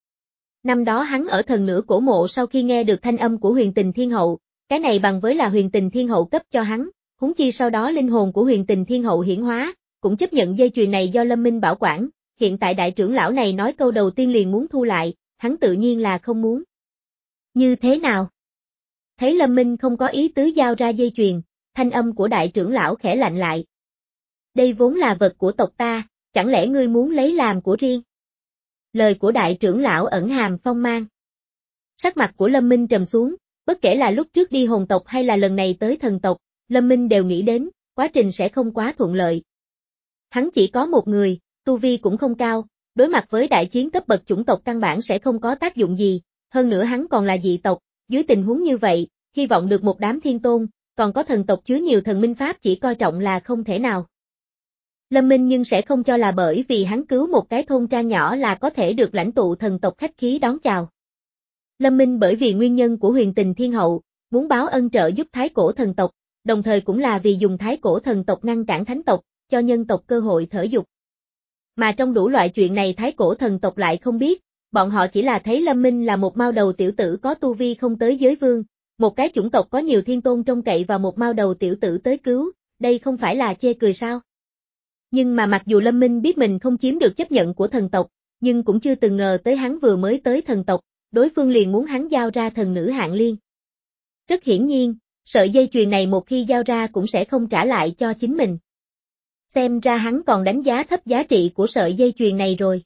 Năm đó hắn ở thần nửa cổ mộ sau khi nghe được thanh âm của Huyền Tình Thiên Hậu, cái này bằng với là Huyền Tình Thiên Hậu cấp cho hắn, huống chi sau đó linh hồn của Huyền Tình Thiên Hậu hiển hóa, cũng chấp nhận dây chuyền này do Lâm Minh bảo quản, hiện tại đại trưởng lão này nói câu đầu tiên liền muốn thu lại, hắn tự nhiên là không muốn. Như thế nào? Thấy Lâm Minh không có ý tứ giao ra dây chuyền, thanh âm của đại trưởng lão khẽ lạnh lại. Đây vốn là vật của tộc ta, chẳng lẽ ngươi muốn lấy làm của riêng? Lời của đại trưởng lão ẩn hàm phong mang. Sắc mặt của Lâm Minh trầm xuống, bất kể là lúc trước đi hồn tộc hay là lần này tới thần tộc, Lâm Minh đều nghĩ đến, quá trình sẽ không quá thuận lợi. Hắn chỉ có một người, tu vi cũng không cao, đối mặt với đại chiến cấp bậc chủng tộc căn bản sẽ không có tác dụng gì, hơn nữa hắn còn là dị tộc, dưới tình huống như vậy, hy vọng được một đám thiên tôn, còn có thần tộc chứa nhiều thần minh pháp chỉ coi trọng là không thể nào. Lâm Minh nhưng sẽ không cho là bởi vì hắn cứu một cái thôn trang nhỏ là có thể được lãnh tụ thần tộc khách khí đón chào. Lâm Minh bởi vì nguyên nhân của Huyền Tình Thiên Hậu, muốn báo ân trợ giúp thái cổ thần tộc, đồng thời cũng là vì dùng thái cổ thần tộc ngăn cản thánh tộc, cho nhân tộc cơ hội thở dục. Mà trong đủ loại chuyện này thái cổ thần tộc lại không biết, bọn họ chỉ là thấy Lâm Minh là một mao đầu tiểu tử có tu vi không tới giới vương, một cái chủng tộc có nhiều thiên tôn trông cậy vào một mao đầu tiểu tử tới cứu, đây không phải là chê cười sao? Nhưng mà mặc dù Lâm Minh biết mình không chiếm được chấp nhận của thần tộc, nhưng cũng chưa từng ngờ tới hắn vừa mới tới thần tộc, đối phương liền muốn hắn giao ra thần nữ Hạng Liên. Rất hiển nhiên, sợi dây chuyền này một khi giao ra cũng sẽ không trả lại cho chính mình. Xem ra hắn còn đánh giá thấp giá trị của sợi dây chuyền này rồi.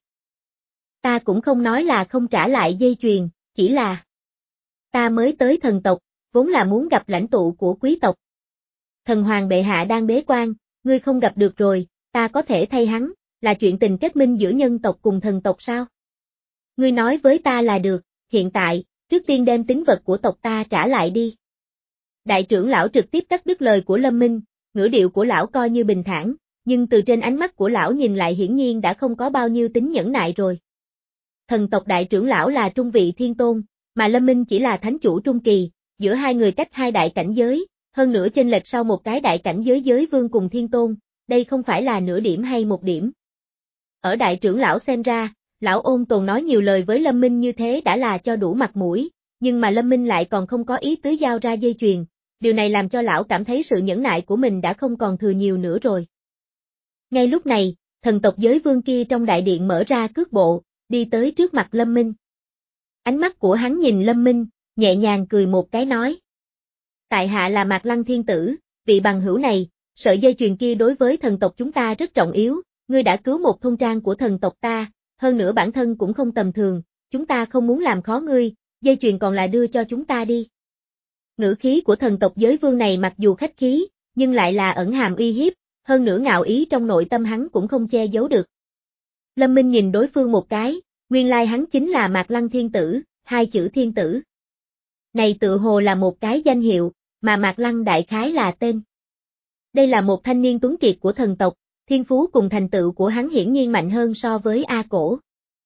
Ta cũng không nói là không trả lại dây chuyền, chỉ là ta mới tới thần tộc, vốn là muốn gặp lãnh tụ của quý tộc. Thần hoàng bệ hạ đang bế quan, ngươi không gặp được rồi, ta có thể thay hắn, là chuyện tình kết minh giữa nhân tộc cùng thần tộc sao? Ngươi nói với ta là được, hiện tại, trước tiên đem tín vật của tộc ta trả lại đi. Đại trưởng lão trực tiếp cắt đứt lời của Lâm Minh, ngữ điệu của lão coi như bình thản, nhưng từ trên ánh mắt của lão nhìn lại hiển nhiên đã không có bao nhiêu tính nhẫn nại rồi. Thần tộc đại trưởng lão là trung vị thiên tôn, mà Lâm Minh chỉ là thánh chủ trung kỳ, giữa hai người cách hai đại cảnh giới, hơn nữa chênh lệch sau một cái đại cảnh giới giới vương cùng thiên tôn, đây không phải là nửa điểm hay một điểm. Ở đại trưởng lão xem ra, lão ôn tồn nói nhiều lời với Lâm Minh như thế đã là cho đủ mặt mũi, nhưng mà Lâm Minh lại còn không có ý tứ giao ra dây chuyền, điều này làm cho lão cảm thấy sự nhẫn nại của mình đã không còn thừa nhiều nữa rồi. Ngay lúc này, thần tộc giới vương kia trong đại điện mở ra cước bộ, đi tới trước mặt Lâm Minh. Ánh mắt của hắn nhìn Lâm Minh, nhẹ nhàng cười một cái nói. Tại hạ là Mạc Lăng Thiên Tử, vị bằng hữu này, sợi dây chuyền kia đối với thần tộc chúng ta rất trọng yếu, ngươi đã cứu một thôn trang của thần tộc ta, hơn nữa bản thân cũng không tầm thường, chúng ta không muốn làm khó ngươi, dây chuyền còn là đưa cho chúng ta đi. Ngữ khí của thần tộc giới vương này mặc dù khách khí, nhưng lại là ẩn hàm uy hiếp, hơn nữa ngạo ý trong nội tâm hắn cũng không che giấu được. Lâm Minh nhìn đối phương một cái, nguyên lai hắn chính là Mạc Lăng Thiên Tử, hai chữ thiên tử. Này tự hồ là một cái danh hiệu, mà Mạc Lăng đại khái là tên. Đây là một thanh niên tuấn kiệt của thần tộc, thiên phú cùng thành tựu của hắn hiển nhiên mạnh hơn so với A Cổ.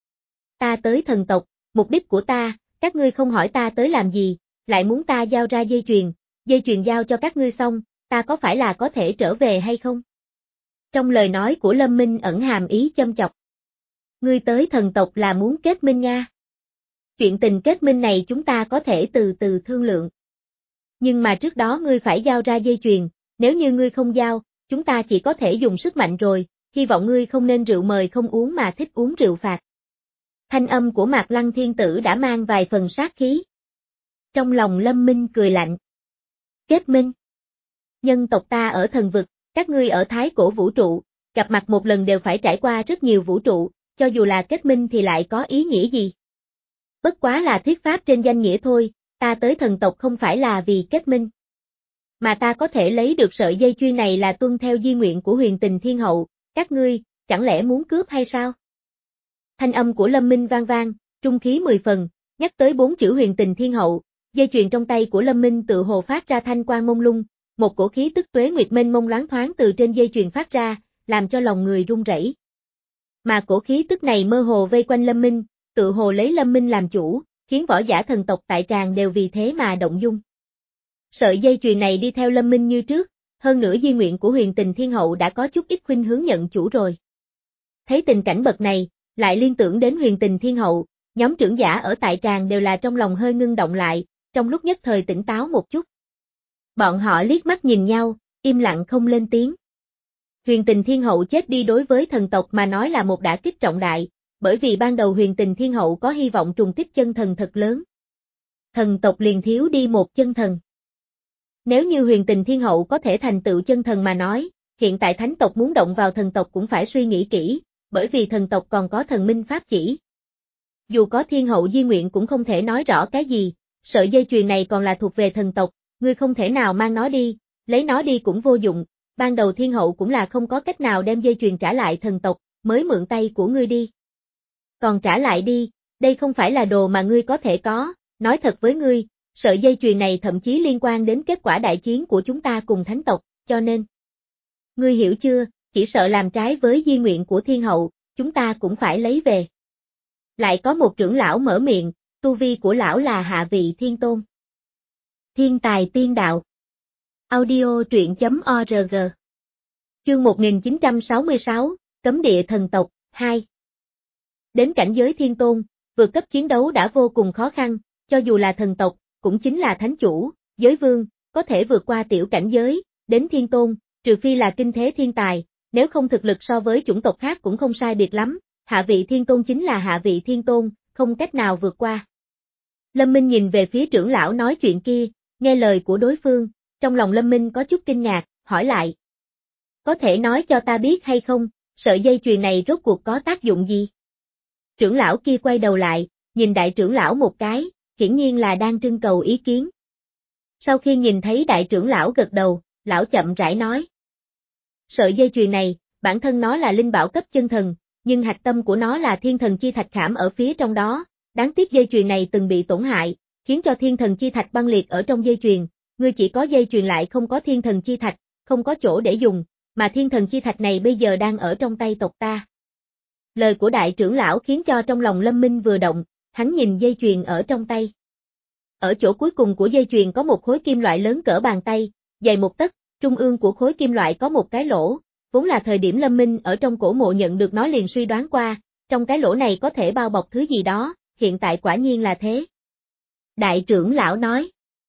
Ta tới thần tộc, mục đích của ta, các ngươi không hỏi ta tới làm gì, lại muốn ta giao ra dây chuyền, dây chuyền giao cho các ngươi xong, ta có phải là có thể trở về hay không? Trong lời nói của Lâm Minh ẩn hàm ý châm chọc. Ngươi tới thần tộc là muốn kết minh nha. Chuyện tình kết minh này chúng ta có thể từ từ thương lượng. Nhưng mà trước đó ngươi phải giao ra dây chuyền, nếu như ngươi không giao, chúng ta chỉ có thể dùng sức mạnh rồi, hy vọng ngươi không nên rượu mời không uống mà thích uống rượu phạt. Thanh âm của Mạc Lăng Thiên Tử đã mang vài phần sát khí. Trong lòng Lâm Minh cười lạnh. Kết minh. Nhân tộc ta ở thần vực, các ngươi ở thái cổ vũ trụ, gặp mặt một lần đều phải trải qua rất nhiều vũ trụ, cho dù là kết minh thì lại có ý nghĩa gì? Bất quá là thuyết pháp trên danh nghĩa thôi, ta tới thần tộc không phải là vì kết minh. Mà ta có thể lấy được sợi dây chuyền này là tuân theo di nguyện của Huyền Tình Thiên Hậu, các ngươi, chẳng lẽ muốn cướp hay sao? Thanh âm của Lâm Minh vang vang, trung khí mười phần, nhắc tới bốn chữ Huyền Tình Thiên Hậu, dây chuyền trong tay của Lâm Minh tự hồ phát ra thanh quang mông lung, một cổ khí tức tuế nguyệt mênh mông loáng thoáng từ trên dây chuyền phát ra, làm cho lòng người run rẩy. Mà cổ khí tức này mơ hồ vây quanh Lâm Minh, tự hồ lấy Lâm Minh làm chủ, khiến võ giả thần tộc tại tràng đều vì thế mà động dung. Sợi dây chuyền này đi theo Lâm Minh như trước, hơn nữa di nguyện của Huyền Tình Thiên Hậu đã có chút ít khuynh hướng nhận chủ rồi. Thấy tình cảnh bậc này, lại liên tưởng đến Huyền Tình Thiên Hậu, nhóm trưởng giả ở tại tràng đều là trong lòng hơi ngưng động lại, trong lúc nhất thời tỉnh táo một chút. Bọn họ liếc mắt nhìn nhau, im lặng không lên tiếng. Huyền Tình Thiên Hậu chết đi đối với thần tộc mà nói là một đả kích trọng đại, bởi vì ban đầu Huyền Tình Thiên Hậu có hy vọng trùng kích chân thần thật lớn. Thần tộc liền thiếu đi một chân thần. Nếu như Huyền Tình Thiên Hậu có thể thành tựu chân thần mà nói, hiện tại thánh tộc muốn động vào thần tộc cũng phải suy nghĩ kỹ, bởi vì thần tộc còn có thần minh pháp chỉ. Dù có thiên hậu di nguyện cũng không thể nói rõ cái gì, sợi dây chuyền này còn là thuộc về thần tộc, ngươi không thể nào mang nó đi, lấy nó đi cũng vô dụng, ban đầu thiên hậu cũng là không có cách nào đem dây chuyền trả lại thần tộc, mới mượn tay của ngươi đi. Còn trả lại đi, đây không phải là đồ mà ngươi có thể có, nói thật với ngươi, sợi dây chuyền này thậm chí liên quan đến kết quả đại chiến của chúng ta cùng thánh tộc, cho nên. Ngươi hiểu chưa, chỉ sợ làm trái với di nguyện của thiên hậu, chúng ta cũng phải lấy về. Lại có một trưởng lão mở miệng, tu vi của lão là Hạ Vị Thiên Tôn. Thiên tài tiên đạo. Audio truyện chấm org. Chương một nghìn chín trăm sáu mươi sáu, Cấm địa thần tộc, hai. Đến cảnh giới thiên tôn, vượt cấp chiến đấu đã vô cùng khó khăn, cho dù là thần tộc, cũng chính là thánh chủ, giới vương, có thể vượt qua tiểu cảnh giới, đến thiên tôn, trừ phi là kinh thế thiên tài, nếu không thực lực so với chủng tộc khác cũng không sai biệt lắm, Hạ Vị Thiên Tôn chính là Hạ Vị Thiên Tôn, không cách nào vượt qua. Lâm Minh nhìn về phía trưởng lão nói chuyện kia, nghe lời của đối phương, trong lòng Lâm Minh có chút kinh ngạc, hỏi lại. Có thể nói cho ta biết hay không, sợi dây chuyền này rốt cuộc có tác dụng gì? Trưởng lão kia quay đầu lại, nhìn đại trưởng lão một cái, hiển nhiên là đang trưng cầu ý kiến. Sau khi nhìn thấy đại trưởng lão gật đầu, lão chậm rãi nói. Sợi dây chuyền này, bản thân nó là linh bảo cấp chân thần, nhưng hạch tâm của nó là thiên thần chi thạch khảm ở phía trong đó, đáng tiếc dây chuyền này từng bị tổn hại, khiến cho thiên thần chi thạch băng liệt ở trong dây chuyền, ngươi chỉ có dây chuyền lại không có thiên thần chi thạch, không có chỗ để dùng, mà thiên thần chi thạch này bây giờ đang ở trong tay tộc ta. Lời của đại trưởng lão khiến cho trong lòng Lâm Minh vừa động, hắn nhìn dây chuyền ở trong tay. Ở chỗ cuối cùng của dây chuyền có một khối kim loại lớn cỡ bàn tay, dày một tấc, trung ương của khối kim loại có một cái lỗ, vốn là thời điểm Lâm Minh ở trong cổ mộ nhận được nó liền suy đoán qua, trong cái lỗ này có thể bao bọc thứ gì đó, hiện tại quả nhiên là thế. Đại trưởng lão nói,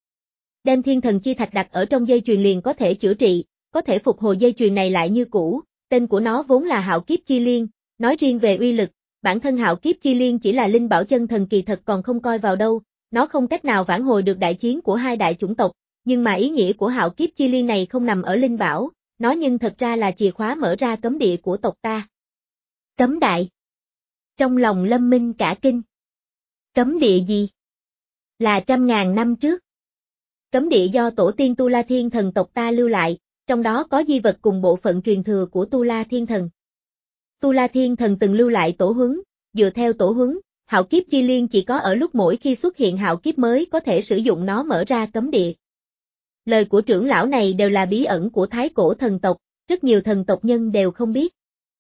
đem thiên thần chi thạch đặt ở trong dây chuyền liền có thể chữa trị, có thể phục hồi dây chuyền này lại như cũ, tên của nó vốn là Hạo Kiếp Chi Liên, nói riêng về uy lực, bản thân Hạo Kiếp Chi Liên chỉ là linh bảo chân thần kỳ thật còn không coi vào đâu, nó không cách nào vãn hồi được đại chiến của hai đại chủng tộc, nhưng mà ý nghĩa của hạo kiếp chi liên này không nằm ở linh bảo, nó nhưng thật ra là chìa khóa mở ra cấm địa của tộc ta. Cấm đại. Trong lòng Lâm Minh cả kinh. Cấm địa gì? Là trăm ngàn năm trước. Cấm địa do tổ tiên Tu La Thiên Thần tộc ta lưu lại, trong đó có di vật cùng bộ phận truyền thừa của Tu La Thiên Thần. Tu La Thiên Thần từng lưu lại tổ huấn, dựa theo tổ huấn, hạo kiếp chi liên chỉ có ở lúc mỗi khi xuất hiện hạo kiếp mới có thể sử dụng nó mở ra cấm địa. Lời của trưởng lão này đều là bí ẩn của thái cổ thần tộc, rất nhiều thần tộc nhân đều không biết.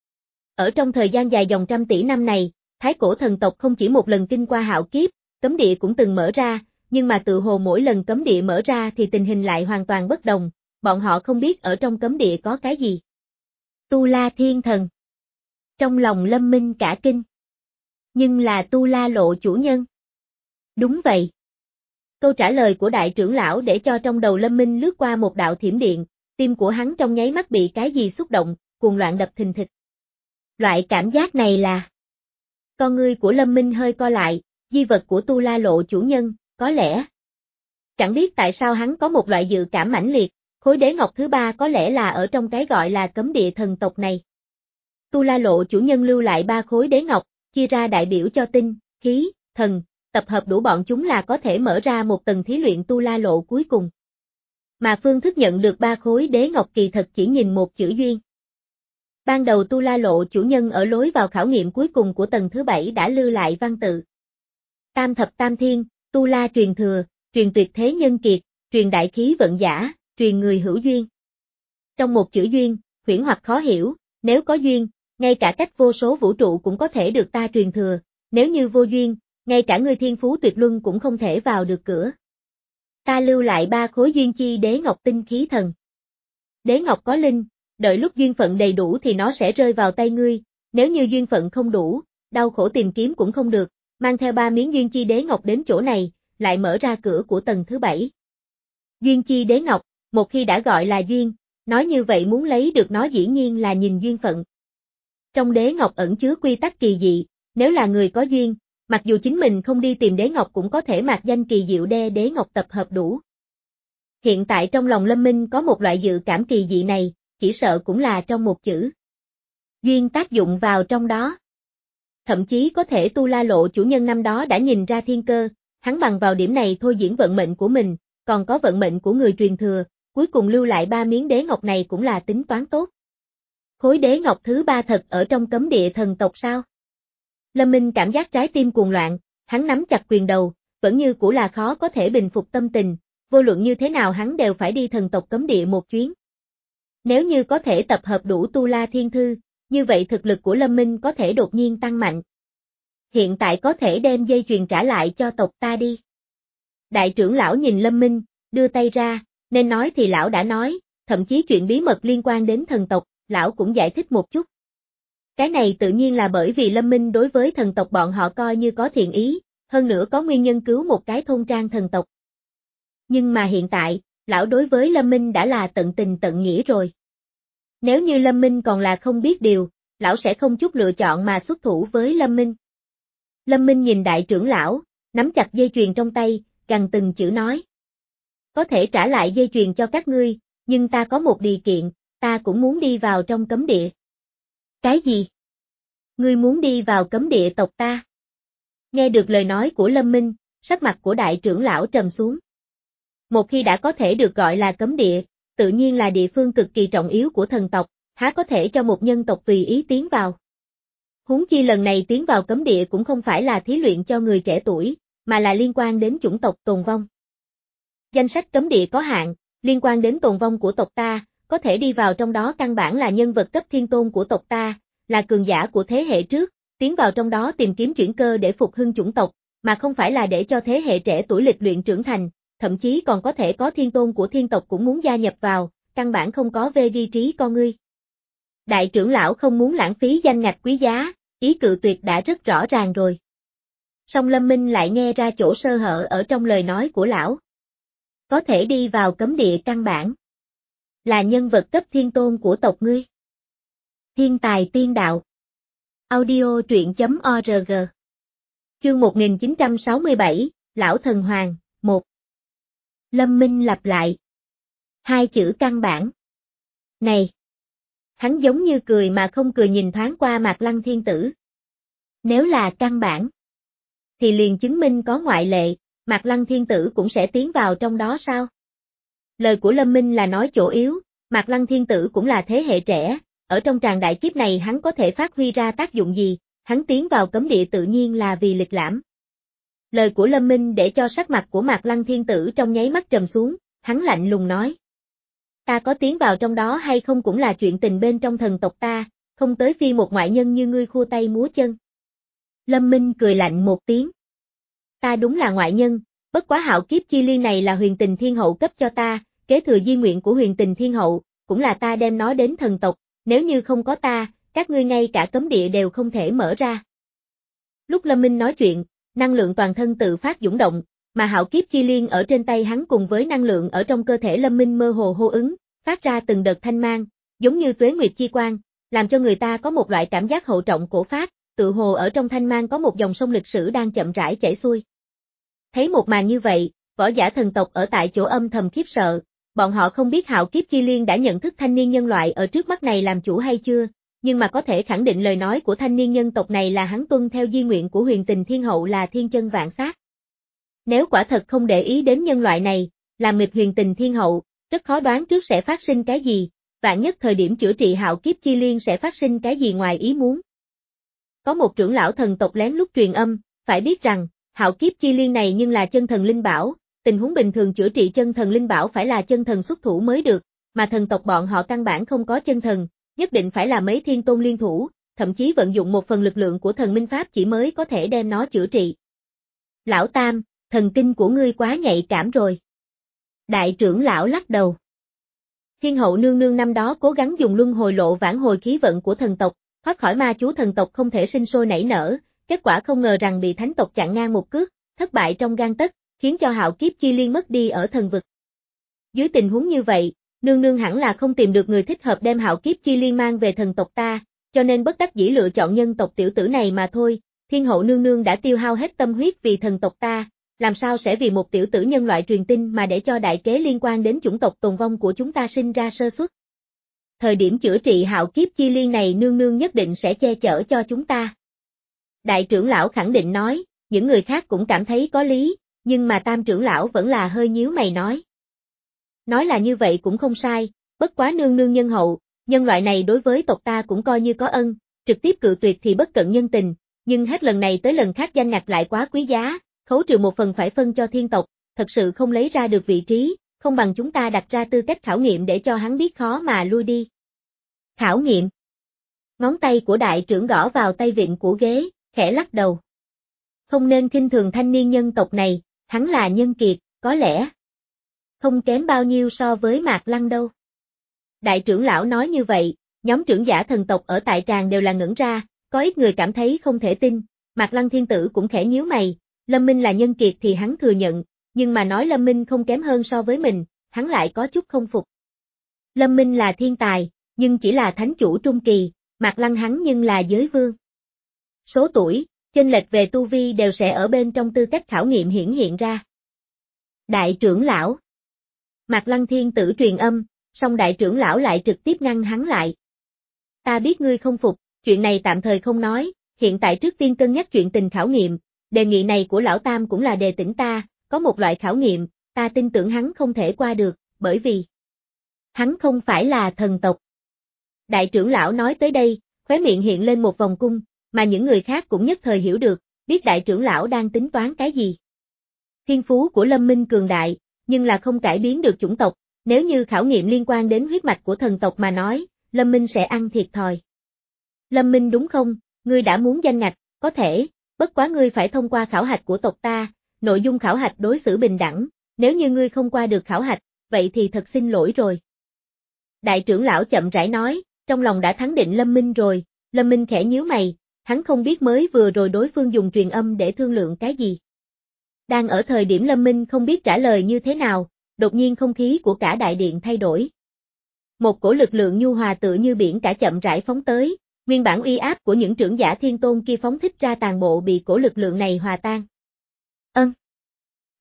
Ở trong thời gian dài dòng trăm tỷ năm này, thái cổ thần tộc không chỉ một lần kinh qua hạo kiếp, cấm địa cũng từng mở ra, nhưng mà tự hồ mỗi lần cấm địa mở ra thì tình hình lại hoàn toàn bất đồng, bọn họ không biết ở trong cấm địa có cái gì. Tu La Thiên Thần. Trong lòng Lâm Minh cả kinh. Nhưng là Tu La Lộ chủ nhân. Đúng vậy. Câu trả lời của đại trưởng lão để cho trong đầu Lâm Minh lướt qua một đạo thiểm điện, tim của hắn trong nháy mắt bị cái gì xúc động, cuồng loạn đập thình thịch. Loại cảm giác này là... Con ngươi của Lâm Minh hơi co lại, di vật của Tu La Lộ chủ nhân, có lẽ... Chẳng biết tại sao hắn có một loại dự cảm mãnh liệt, khối đế ngọc thứ ba có lẽ là ở trong cái gọi là cấm địa thần tộc này. Tu La Lộ chủ nhân lưu lại ba khối đế ngọc, chia ra đại biểu cho tinh, khí, thần, tập hợp đủ bọn chúng là có thể mở ra một tầng thí luyện Tu La Lộ cuối cùng. Mà phương thức nhận được ba khối đế ngọc kỳ thật chỉ nhìn một chữ duyên. Ban đầu Tu La Lộ chủ nhân ở lối vào khảo nghiệm cuối cùng của tầng thứ bảy đã lưu lại văn tự. Tam thập tam thiên, Tu La truyền thừa, truyền tuyệt thế nhân kiệt, truyền đại khí vận giả, truyền người hữu duyên. Trong một chữ duyên, huyễn hoặc khó hiểu, nếu có duyên, ngay cả cách vô số vũ trụ cũng có thể được ta truyền thừa, nếu như vô duyên, ngay cả người thiên phú tuyệt luân cũng không thể vào được cửa. Ta lưu lại ba khối duyên chi đế ngọc tinh khí thần. Đế ngọc có linh, đợi lúc duyên phận đầy đủ thì nó sẽ rơi vào tay ngươi, nếu như duyên phận không đủ, đau khổ tìm kiếm cũng không được, mang theo ba miếng duyên chi đế ngọc đến chỗ này, lại mở ra cửa của tầng thứ bảy. Duyên chi đế ngọc, một khi đã gọi là duyên, nói như vậy muốn lấy được nó dĩ nhiên là nhìn duyên phận. Trong đế ngọc ẩn chứa quy tắc kỳ dị, nếu là người có duyên, mặc dù chính mình không đi tìm đế ngọc cũng có thể mạc danh kỳ diệu đe đế ngọc tập hợp đủ. Hiện tại trong lòng Lâm Minh có một loại dự cảm kỳ dị này, chỉ sợ cũng là trong một chữ. Duyên tác dụng vào trong đó. Thậm chí có thể Tu La Lộ chủ nhân năm đó đã nhìn ra thiên cơ, hắn bằng vào điểm này thôi diễn vận mệnh của mình, còn có vận mệnh của người truyền thừa, cuối cùng lưu lại ba miếng đế ngọc này cũng là tính toán tốt. Khối đế ngọc thứ ba thật ở trong cấm địa thần tộc sao? Lâm Minh cảm giác trái tim cuồng loạn, hắn nắm chặt quyền đầu, vẫn như cũ là khó có thể bình phục tâm tình, vô luận như thế nào hắn đều phải đi thần tộc cấm địa một chuyến. Nếu như có thể tập hợp đủ Tu La Thiên Thư, như vậy thực lực của Lâm Minh có thể đột nhiên tăng mạnh. Hiện tại có thể đem dây chuyền trả lại cho tộc ta đi. Đại trưởng lão nhìn Lâm Minh, đưa tay ra, nên nói thì lão đã nói, thậm chí chuyện bí mật liên quan đến thần tộc, lão cũng giải thích một chút. Cái này tự nhiên là bởi vì Lâm Minh đối với thần tộc bọn họ coi như có thiện ý, hơn nữa có nguyên nhân cứu một cái thôn trang thần tộc. Nhưng mà hiện tại, lão đối với Lâm Minh đã là tận tình tận nghĩa rồi. Nếu như Lâm Minh còn là không biết điều, lão sẽ không chút lựa chọn mà xuất thủ với Lâm Minh. Lâm Minh nhìn đại trưởng lão, nắm chặt dây chuyền trong tay, gằn từng chữ nói. Có thể trả lại dây chuyền cho các ngươi, nhưng ta có một điều kiện, ta cũng muốn đi vào trong cấm địa. Cái gì? Ngươi muốn đi vào cấm địa tộc ta? Nghe được lời nói của Lâm Minh, sắc mặt của đại trưởng lão trầm xuống. Một khi đã có thể được gọi là cấm địa, tự nhiên là địa phương cực kỳ trọng yếu của thần tộc, há có thể cho một nhân tộc tùy ý tiến vào. Huống chi lần này tiến vào cấm địa cũng không phải là thí luyện cho người trẻ tuổi, mà là liên quan đến chủng tộc tồn vong. Danh sách cấm địa có hạn, liên quan đến tồn vong của tộc ta, có thể đi vào trong đó căn bản là nhân vật cấp thiên tôn của tộc ta, là cường giả của thế hệ trước, tiến vào trong đó tìm kiếm chuyển cơ để phục hưng chủng tộc, mà không phải là để cho thế hệ trẻ tuổi lịch luyện trưởng thành, thậm chí còn có thể có thiên tôn của thiên tộc cũng muốn gia nhập vào, căn bản không có về vị trí con ngươi. Đại trưởng lão không muốn lãng phí danh ngạch quý giá, ý cự tuyệt đã rất rõ ràng rồi. Song Lâm Minh lại nghe ra chỗ sơ hở ở trong lời nói của lão. Có thể đi vào cấm địa căn bản. Là nhân vật cấp thiên tôn của tộc ngươi. Thiên tài tiên đạo. Audio truyện chấm org. Chương một nghìn chín trăm sáu mươi bảy, Lão thần hoàng, một. Lâm Minh lặp lại. Hai chữ căn bản. Này! Hắn giống như cười mà không cười nhìn thoáng qua Mạc Lăng Thiên Tử. Nếu là căn bản, thì liền chứng minh có ngoại lệ, Mạc Lăng Thiên Tử cũng sẽ tiến vào trong đó sao? Lời của Lâm Minh là nói chỗ yếu, Mạc Lăng Thiên Tử cũng là thế hệ trẻ, ở trong tràng đại kiếp này hắn có thể phát huy ra tác dụng gì, hắn tiến vào cấm địa tự nhiên là vì lịch lãm. Lời của Lâm Minh để cho sắc mặt của Mạc Lăng Thiên Tử trong nháy mắt trầm xuống, hắn lạnh lùng nói. Ta có tiến vào trong đó hay không cũng là chuyện tình bên trong thần tộc ta, không tới phi một ngoại nhân như ngươi khua tay múa chân. Lâm Minh cười lạnh một tiếng. Ta đúng là ngoại nhân, bất quá hạo kiếp chi liên này là Huyền Tình Thiên Hậu cấp cho ta, kế thừa di nguyện của Huyền Tình Thiên Hậu, cũng là ta đem nó đến thần tộc, nếu như không có ta, các ngươi ngay cả cấm địa đều không thể mở ra. Lúc Lâm Minh nói chuyện, năng lượng toàn thân tự phát dũng động, mà hạo kiếp chi liên ở trên tay hắn cùng với năng lượng ở trong cơ thể Lâm Minh mơ hồ hô ứng, phát ra từng đợt thanh mang, giống như tuế nguyệt chi quang, làm cho người ta có một loại cảm giác hậu trọng cổ phát, tự hồ ở trong thanh mang có một dòng sông lịch sử đang chậm rãi chảy xuôi. Thấy một màn như vậy, võ giả thần tộc ở tại chỗ âm thầm khiếp sợ, bọn họ không biết hạo kiếp chi liên đã nhận thức thanh niên nhân loại ở trước mắt này làm chủ hay chưa, nhưng mà có thể khẳng định lời nói của thanh niên nhân tộc này là hắn tuân theo di nguyện của Huyền Tình Thiên Hậu là thiên chân vạn sát. Nếu quả thật không để ý đến nhân loại này, làm nghịch Huyền Tình Thiên Hậu, rất khó đoán trước sẽ phát sinh cái gì, vạn nhất thời điểm chữa trị hạo kiếp chi liên sẽ phát sinh cái gì ngoài ý muốn. Có một trưởng lão thần tộc lén lút truyền âm, phải biết rằng, hạo kiếp chi liên này nhưng là chân thần linh bảo, tình huống bình thường chữa trị chân thần linh bảo phải là chân thần xuất thủ mới được, mà thần tộc bọn họ căn bản không có chân thần, nhất định phải là mấy thiên tôn liên thủ, thậm chí vận dụng một phần lực lượng của thần minh pháp chỉ mới có thể đem nó chữa trị. Lão Tam, thần kinh của ngươi quá nhạy cảm rồi. Đại trưởng lão lắc đầu. Thiên hậu nương nương năm đó cố gắng dùng luân hồi lộ vãn hồi khí vận của thần tộc, thoát khỏi ma chú thần tộc không thể sinh sôi nảy nở, kết quả không ngờ rằng bị thánh tộc chặn ngang một cước, thất bại trong gang tấc, khiến cho hạo kiếp chi liên mất đi ở thần vực. Dưới tình huống như vậy, nương nương hẳn là không tìm được người thích hợp đem hạo kiếp chi liên mang về thần tộc ta, cho nên bất đắc dĩ lựa chọn nhân tộc tiểu tử này mà thôi, thiên hậu nương nương đã tiêu hao hết tâm huyết vì thần tộc ta, làm sao sẽ vì một tiểu tử nhân loại truyền tin mà để cho đại kế liên quan đến chủng tộc tồn vong của chúng ta sinh ra sơ suất. Thời điểm chữa trị hạo kiếp chi liên này nương nương nhất định sẽ che chở cho chúng ta. Đại trưởng lão khẳng định nói, những người khác cũng cảm thấy có lý, nhưng mà tam trưởng lão vẫn là hơi nhíu mày nói. Nói là như vậy cũng không sai, bất quá nương nương nhân hậu, nhân loại này đối với tộc ta cũng coi như có ân, trực tiếp cự tuyệt thì bất cận nhân tình, nhưng hết lần này tới lần khác danh ngạch lại quá quý giá, khấu trừ một phần phải phân cho thiên tộc, thật sự không lấy ra được vị trí, không bằng chúng ta đặt ra tư cách khảo nghiệm để cho hắn biết khó mà lui đi. Khảo nghiệm. Ngón tay của đại trưởng gõ vào tay vịn của ghế, khẽ lắc đầu. Không nên khinh thường thanh niên nhân tộc này, hắn là nhân kiệt, có lẽ không kém bao nhiêu so với Mạc Lăng đâu. Đại trưởng lão nói như vậy, nhóm trưởng giả thần tộc ở tại tràng đều là ngẩn ra, có ít người cảm thấy không thể tin, Mạc Lăng Thiên Tử cũng khẽ nhíu mày, Lâm Minh là nhân kiệt thì hắn thừa nhận, nhưng mà nói Lâm Minh không kém hơn so với mình, hắn lại có chút không phục. Lâm Minh là thiên tài, nhưng chỉ là thánh chủ trung kỳ, Mạc Lăng hắn nhưng là giới vương. Số tuổi, chênh lệch về tu vi đều sẽ ở bên trong tư cách khảo nghiệm hiển hiện ra. Đại trưởng lão. Mạc Lăng Thiên Tử truyền âm, song đại trưởng lão lại trực tiếp ngăn hắn lại. Ta biết ngươi không phục, chuyện này tạm thời không nói, hiện tại trước tiên cân nhắc chuyện tình khảo nghiệm, đề nghị này của lão Tam cũng là đề tỉnh ta, có một loại khảo nghiệm, ta tin tưởng hắn không thể qua được, bởi vì hắn không phải là thần tộc. Đại trưởng lão nói tới đây, khóe miệng hiện lên một vòng cung, mà những người khác cũng nhất thời hiểu được, biết đại trưởng lão đang tính toán cái gì. Thiên phú của Lâm Minh cường đại, nhưng là không cải biến được chủng tộc, nếu như khảo nghiệm liên quan đến huyết mạch của thần tộc mà nói, Lâm Minh sẽ ăn thiệt thòi. Lâm Minh đúng không, ngươi đã muốn danh ngạch, có thể, bất quá ngươi phải thông qua khảo hạch của tộc ta, nội dung khảo hạch đối xử bình đẳng, nếu như ngươi không qua được khảo hạch, vậy thì thật xin lỗi rồi. Đại trưởng lão chậm rãi nói, trong lòng đã thắng định Lâm Minh rồi, Lâm Minh khẽ nhíu mày, hắn không biết mới vừa rồi đối phương dùng truyền âm để thương lượng cái gì. Đang ở thời điểm Lâm Minh không biết trả lời như thế nào, đột nhiên không khí của cả đại điện thay đổi. Một cổ lực lượng nhu hòa tựa như biển cả chậm rãi phóng tới, nguyên bản uy áp của những trưởng giả thiên tôn kia phóng thích ra toàn bộ bị cổ lực lượng này hòa tan. Ân.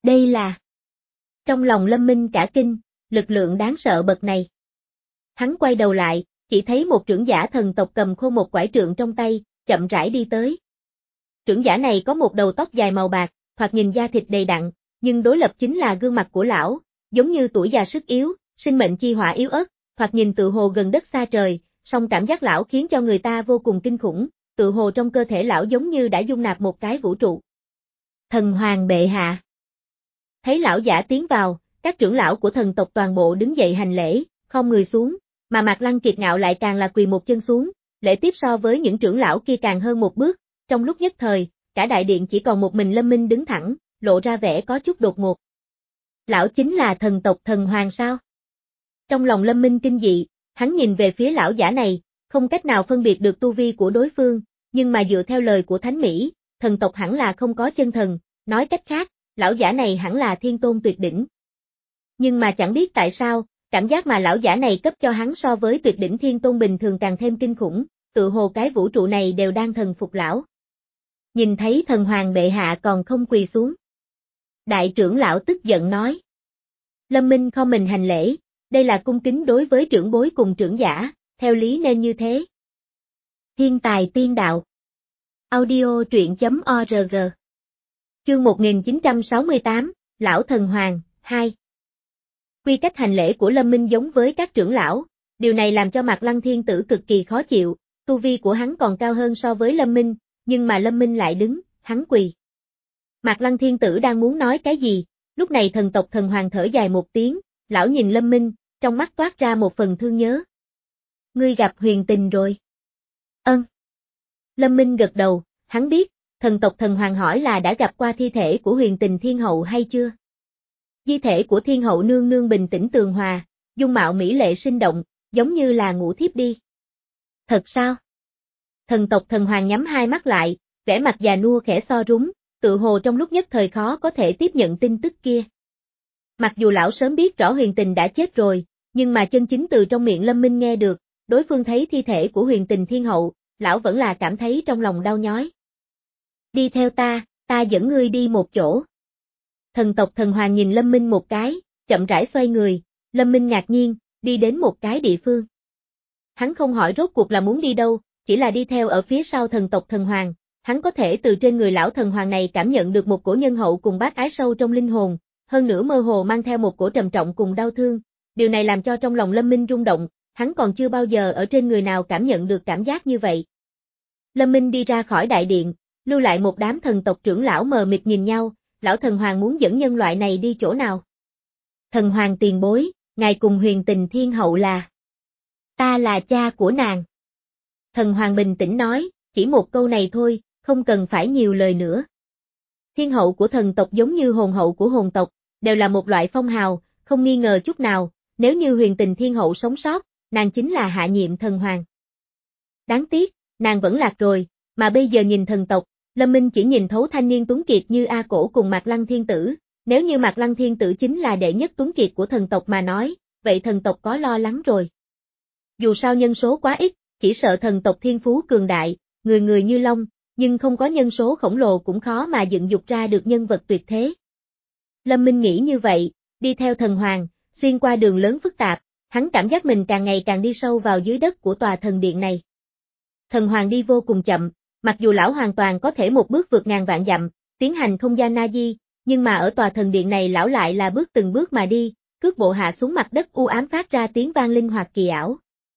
Đây là... Trong lòng Lâm Minh cả kinh, lực lượng đáng sợ bậc này. Hắn quay đầu lại, chỉ thấy một trưởng giả thần tộc cầm khô một quải trượng trong tay, chậm rãi đi tới. Trưởng giả này có một đầu tóc dài màu bạc, thoạt nhìn da thịt đầy đặn, nhưng đối lập chính là gương mặt của lão, giống như tuổi già sức yếu, sinh mệnh chi hỏa yếu ớt, thoạt nhìn tự hồ gần đất xa trời, song cảm giác lão khiến cho người ta vô cùng kinh khủng, tự hồ trong cơ thể lão giống như đã dung nạp một cái vũ trụ. Thần Hoàng bệ hạ. Thấy lão giả tiến vào, các trưởng lão của thần tộc toàn bộ đứng dậy hành lễ, khom người xuống, mà Mạc Lăng kiệt ngạo lại càng là quỳ một chân xuống, lễ tiếp so với những trưởng lão kia càng hơn một bước, trong lúc nhất thời, cả đại điện chỉ còn một mình Lâm Minh đứng thẳng, lộ ra vẻ có chút đột ngột. Lão chính là thần tộc Thần Hoàng sao? Trong lòng Lâm Minh kinh dị, hắn nhìn về phía lão giả này, không cách nào phân biệt được tu vi của đối phương, nhưng mà dựa theo lời của Thánh Mỹ, thần tộc hẳn là không có chân thần, nói cách khác, lão giả này hẳn là thiên tôn tuyệt đỉnh. Nhưng mà chẳng biết tại sao, cảm giác mà lão giả này cấp cho hắn so với tuyệt đỉnh thiên tôn bình thường càng thêm kinh khủng, tự hồ cái vũ trụ này đều đang thần phục lão. Nhìn thấy Thần Hoàng bệ hạ còn không quỳ xuống. Đại trưởng lão tức giận nói. Lâm Minh không mình hành lễ, đây là cung kính đối với trưởng bối cùng trưởng giả, theo lý nên như thế. Thiên tài tiên đạo. Audio truyện chấm org. Chương một nghìn chín trăm sáu mươi tám, Lão Thần Hoàng, hai. Quy cách hành lễ của Lâm Minh giống với các trưởng lão, điều này làm cho Mạc Lăng Thiên Tử cực kỳ khó chịu, tu vi của hắn còn cao hơn so với Lâm Minh, nhưng mà Lâm Minh lại đứng, hắn quỳ. Mạc Lăng Thiên Tử đang muốn nói cái gì, lúc này thần tộc Thần Hoàng thở dài một tiếng, lão nhìn Lâm Minh, trong mắt toát ra một phần thương nhớ. Ngươi gặp Huyền Tình rồi. Ân. Lâm Minh gật đầu, hắn biết, thần tộc Thần Hoàng hỏi là đã gặp qua thi thể của Huyền Tình Thiên Hậu hay chưa. Di thể của Thiên Hậu nương nương bình tĩnh tường hòa, dung mạo mỹ lệ sinh động, giống như là ngủ thiếp đi. Thật sao? Thần tộc Thần Hoàng nhắm hai mắt lại, vẻ mặt già nua khẽ so rúng, tự hồ trong lúc nhất thời khó có thể tiếp nhận tin tức kia. Mặc dù lão sớm biết rõ Huyền Tình đã chết rồi, nhưng mà chân chính từ trong miệng Lâm Minh nghe được, đối phương thấy thi thể của Huyền Tình Thiên Hậu, lão vẫn là cảm thấy trong lòng đau nhói. Đi theo ta, ta dẫn ngươi đi một chỗ. Thần tộc Thần Hoàng nhìn Lâm Minh một cái, chậm rãi xoay người, Lâm Minh ngạc nhiên, đi đến một cái địa phương. Hắn không hỏi rốt cuộc là muốn đi đâu, chỉ là đi theo ở phía sau thần tộc Thần Hoàng, hắn có thể từ trên người lão Thần Hoàng này cảm nhận được một cổ nhân hậu cùng bác ái sâu trong linh hồn, hơn nữa mơ hồ mang theo một cổ trầm trọng cùng đau thương, điều này làm cho trong lòng Lâm Minh rung động, hắn còn chưa bao giờ ở trên người nào cảm nhận được cảm giác như vậy. Lâm Minh đi ra khỏi đại điện, lưu lại một đám thần tộc trưởng lão mờ mịt nhìn nhau, lão Thần Hoàng muốn dẫn nhân loại này đi chỗ nào? Thần Hoàng tiền bối, ngài cùng Huyền Tình Thiên Hậu là... Ta là cha của nàng. Thần Hoàng bình tĩnh nói, chỉ một câu này thôi, không cần phải nhiều lời nữa. Thiên hậu của thần tộc giống như hồn hậu của hồn tộc, đều là một loại phong hào, không nghi ngờ chút nào, nếu như Huyền Tình Thiên Hậu sống sót, nàng chính là hạ nhiệm thần hoàng. Đáng tiếc, nàng vẫn lạc rồi, mà bây giờ nhìn thần tộc, Lâm Minh chỉ nhìn thấu thanh niên tuấn kiệt như A Cổ cùng Mạc Lăng Thiên Tử, nếu như Mạc Lăng Thiên Tử chính là đệ nhất tuấn kiệt của thần tộc mà nói, vậy thần tộc có lo lắng rồi. Dù sao nhân số quá ít, chỉ sợ thần tộc thiên phú cường đại, người người như long, nhưng không có nhân số khổng lồ cũng khó mà dựng dục ra được nhân vật tuyệt thế. Lâm Minh nghĩ như vậy, đi theo Thần Hoàng, xuyên qua đường lớn phức tạp, hắn cảm giác mình càng ngày càng đi sâu vào dưới đất của tòa thần điện này. Thần Hoàng đi vô cùng chậm, mặc dù lão hoàn toàn có thể một bước vượt ngàn vạn dặm, tiến hành không gian na di, nhưng mà ở tòa thần điện này lão lại là bước từng bước mà đi, cước bộ hạ xuống mặt đất u ám phát ra tiếng vang linh hoạt kỳ ảo.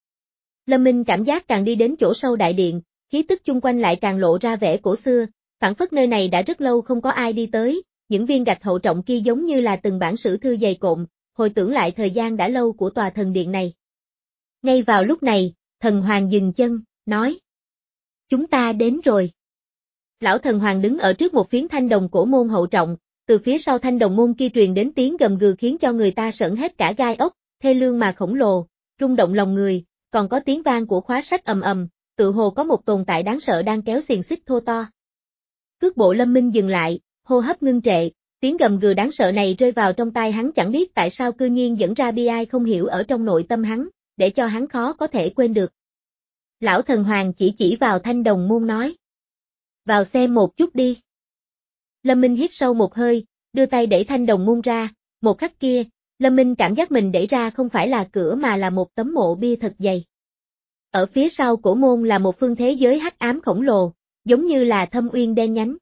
Lâm Minh cảm giác càng đi đến chỗ sâu đại điện, khí tức chung quanh lại càng lộ ra vẻ cổ xưa, phảng phất nơi này đã rất lâu không có ai đi tới, những viên gạch hậu trọng kia giống như là từng bản sử thư dày cộm, hồi tưởng lại thời gian đã lâu của tòa thần điện này. Ngay vào lúc này, Thần Hoàng dừng chân, nói: Chúng ta đến rồi. Lão Thần Hoàng đứng ở trước một phiến thanh đồng cổ môn hậu trọng, từ phía sau thanh đồng môn kia truyền đến tiếng gầm gừ khiến cho người ta sởn hết cả gai ốc, thê lương mà khổng lồ, rung động lòng người, còn có tiếng vang của khóa sách ầm ầm, tự hồ có một tồn tại đáng sợ đang kéo xiềng xích thô to. Cước bộ Lâm Minh dừng lại, hô hấp ngưng trệ, tiếng gầm gừ đáng sợ này rơi vào trong tai hắn chẳng biết tại sao cư nhiên dẫn ra bi ai không hiểu ở trong nội tâm hắn, để cho hắn khó có thể quên được. Lão Thần Hoàng chỉ chỉ vào thanh đồng môn nói: Vào xem một chút đi. Lâm Minh hít sâu một hơi, đưa tay đẩy thanh đồng môn ra, một khắc kia, Lâm Minh cảm giác mình đẩy ra không phải là cửa mà là một tấm mộ bia thật dày. Ở phía sau cổ môn là một phương thế giới hắc ám khổng lồ, giống như là thâm uyên đen nhánh.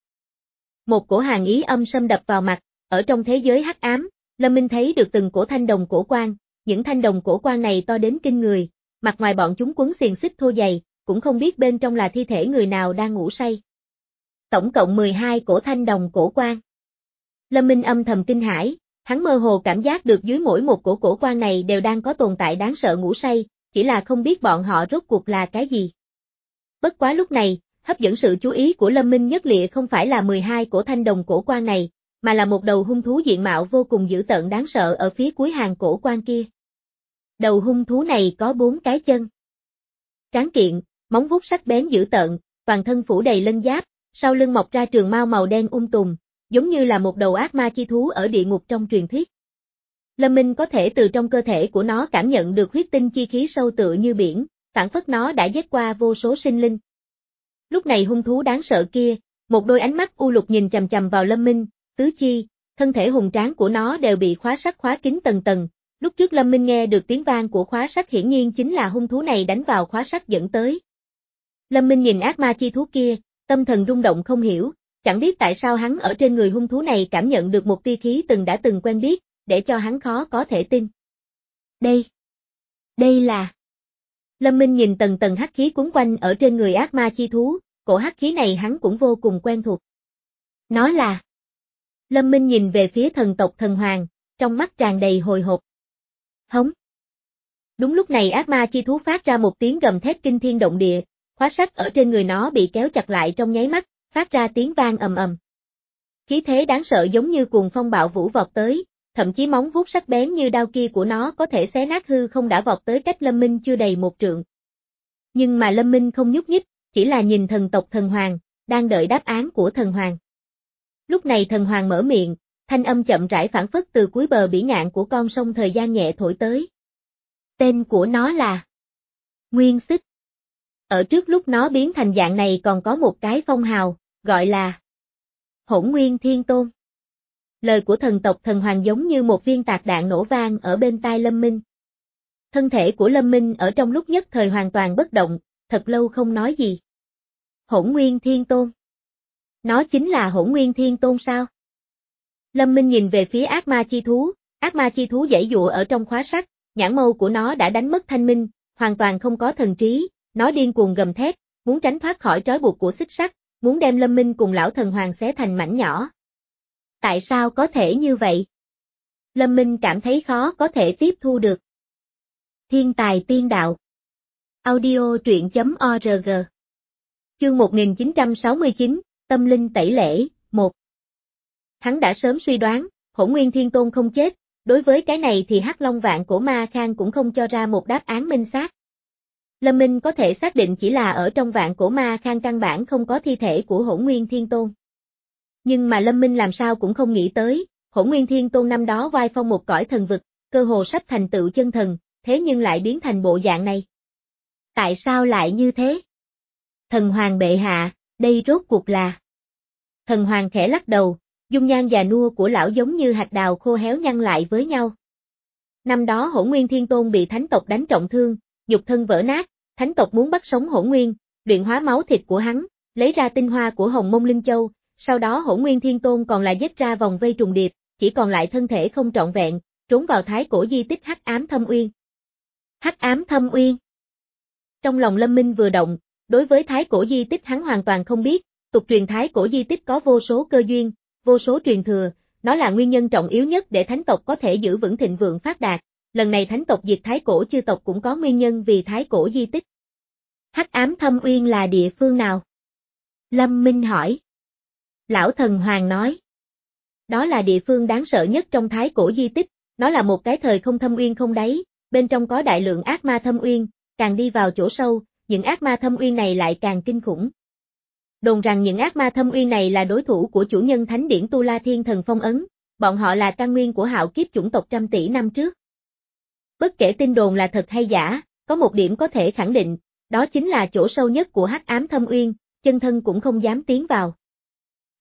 Một cổ hàn ý âm xâm đập vào mặt, ở trong thế giới hắc ám, Lâm Minh thấy được từng cổ thanh đồng cổ quan, những thanh đồng cổ quan này to đến kinh người, mặt ngoài bọn chúng quấn xiềng xích thô dày, cũng không biết bên trong là thi thể người nào đang ngủ say. Tổng cộng mười hai cổ thanh đồng cổ quan. Lâm Minh âm thầm kinh hãi, hắn mơ hồ cảm giác được dưới mỗi một cổ cổ quan này đều đang có tồn tại đáng sợ ngủ say, chỉ là không biết bọn họ rốt cuộc là cái gì. Bất quá lúc này, hấp dẫn sự chú ý của Lâm Minh nhất lịa không phải là mười hai cổ thanh đồng cổ quan này, mà là một đầu hung thú diện mạo vô cùng dữ tợn đáng sợ ở phía cuối hàng cổ quan kia. Đầu hung thú này có bốn cái chân. Tráng kiện, móng vuốt sắc bén dữ tợn, toàn thân phủ đầy lân giáp, sau lưng mọc ra trường mao màu đen um tùm, giống như là một đầu ác ma chi thú ở địa ngục trong truyền thuyết. Lâm Minh có thể từ trong cơ thể của nó cảm nhận được huyết tinh chi khí sâu tựa như biển, phảng phất nó đã giết qua vô số sinh linh. Lúc này hung thú đáng sợ kia, một đôi ánh mắt u lục nhìn chằm chằm vào Lâm Minh, tứ chi, thân thể hùng tráng của nó đều bị khóa sắt khóa kín tầng tầng. Lúc trước Lâm Minh nghe được tiếng vang của khóa sắt hiển nhiên chính là hung thú này đánh vào khóa sắt dẫn tới. Lâm Minh nhìn ác ma chi thú kia, tâm thần rung động không hiểu, chẳng biết tại sao hắn ở trên người hung thú này cảm nhận được một tia khí từng đã từng quen biết, để cho hắn khó có thể tin. Đây, đây là... Lâm Minh nhìn tầng tầng hắc khí cuốn quanh ở trên người ác ma chi thú, cổ hắc khí này hắn cũng vô cùng quen thuộc. Nó là... Lâm Minh nhìn về phía thần tộc thần hoàng, trong mắt tràn đầy hồi hộp. Hống. Đúng lúc này ác ma chi thú phát ra một tiếng gầm thét kinh thiên động địa, khóa sắt ở trên người nó bị kéo chặt lại trong nháy mắt, phát ra tiếng vang ầm ầm. Khí thế đáng sợ giống như cuồng phong bạo vũ vọt tới, thậm chí móng vuốt sắc bén như đao kia của nó có thể xé nát hư không đã vọt tới cách Lâm Minh chưa đầy một trượng. Nhưng mà Lâm Minh không nhúc nhích, chỉ là nhìn thần tộc thần hoàng, đang đợi đáp án của thần hoàng. Lúc này thần hoàng mở miệng, thanh âm chậm rãi phảng phất từ cuối bờ bỉ ngạn của con sông thời gian nhẹ thổi tới. Tên của nó là Nguyên Xích. Ở trước lúc nó biến thành dạng này còn có một cái phong hào, gọi là Hỗn Nguyên Thiên Tôn. Lời của thần tộc thần hoàng giống như một viên tạc đạn nổ vang ở bên tai Lâm Minh. Thân thể của Lâm Minh ở trong lúc nhất thời hoàn toàn bất động, thật lâu không nói gì. Hỗn Nguyên Thiên Tôn. Nó chính là Hỗn Nguyên Thiên Tôn sao? Lâm Minh nhìn về phía ác ma chi thú, ác ma chi thú giãy giụa ở trong khóa sắt, nhãn mâu của nó đã đánh mất thanh minh, hoàn toàn không có thần trí, nó điên cuồng gầm thét, muốn tránh thoát khỏi trói buộc của xích sắt, muốn đem Lâm Minh cùng lão thần hoàng xé thành mảnh nhỏ. Tại sao có thể như vậy? Lâm Minh cảm thấy khó có thể tiếp thu được. Thiên tài tiên đạo. Audio truyện chấm org. Chương một nghìn chín trăm sáu mươi chín, Tâm linh tẩy lễ, một. Hắn đã sớm suy đoán, Hỗn Nguyên Thiên Tôn không chết, đối với cái này thì Hắc Long Vạn Cổ Ma Khang cũng không cho ra một đáp án minh xác. Lâm Minh có thể xác định chỉ là ở trong Vạn Cổ Ma Khang căn bản không có thi thể của Hỗn Nguyên Thiên Tôn. Nhưng mà Lâm Minh làm sao cũng không nghĩ tới, Hỗn Nguyên Thiên Tôn năm đó oai phong một cõi thần vực, cơ hồ sắp thành tựu chân thần, thế nhưng lại biến thành bộ dạng này. Tại sao lại như thế? Thần Hoàng bệ hạ, đây rốt cuộc là... Thần Hoàng khẽ lắc đầu, dung nhan già nua của lão giống như hạt đào khô héo nhăn lại với nhau. Năm đó Hỗn Nguyên Thiên Tôn bị thánh tộc đánh trọng thương, nhục thân vỡ nát, thánh tộc muốn bắt sống Hỗn Nguyên, luyện hóa máu thịt của hắn, lấy ra tinh hoa của Hồng Mông Linh Châu, sau đó Hỗn Nguyên Thiên Tôn còn lại giết ra vòng vây trùng điệp, chỉ còn lại thân thể không trọn vẹn, trốn vào thái cổ di tích Hắc Ám Thâm Uyên. Hắc Ám Thâm Uyên. Trong lòng Lâm Minh vừa động, đối với thái cổ di tích hắn hoàn toàn không biết, tục truyền thái cổ di tích có vô số cơ duyên, vô số truyền thừa, nó là nguyên nhân trọng yếu nhất để thánh tộc có thể giữ vững thịnh vượng phát đạt. Lần này thánh tộc diệt thái cổ chư tộc cũng có nguyên nhân vì thái cổ di tích. Hắc Ám Thâm Uyên là địa phương nào? Lâm Minh hỏi. Lão thần hoàng nói. Đó là địa phương đáng sợ nhất trong thái cổ di tích, nó là một cái thời không thâm uyên không đáy, bên trong có đại lượng ác ma thâm uyên, càng đi vào chỗ sâu, những ác ma thâm uyên này lại càng kinh khủng. Đồn rằng những ác ma thâm uyên này là đối thủ của chủ nhân thánh điển Tu La Thiên Thần Phong Ấn, bọn họ là căn nguyên của hạo kiếp chủng tộc trăm tỷ năm trước. Bất kể tin đồn là thật hay giả, có một điểm có thể khẳng định, đó chính là chỗ sâu nhất của Hắc Ám Thâm Uyên, chân thân cũng không dám tiến vào.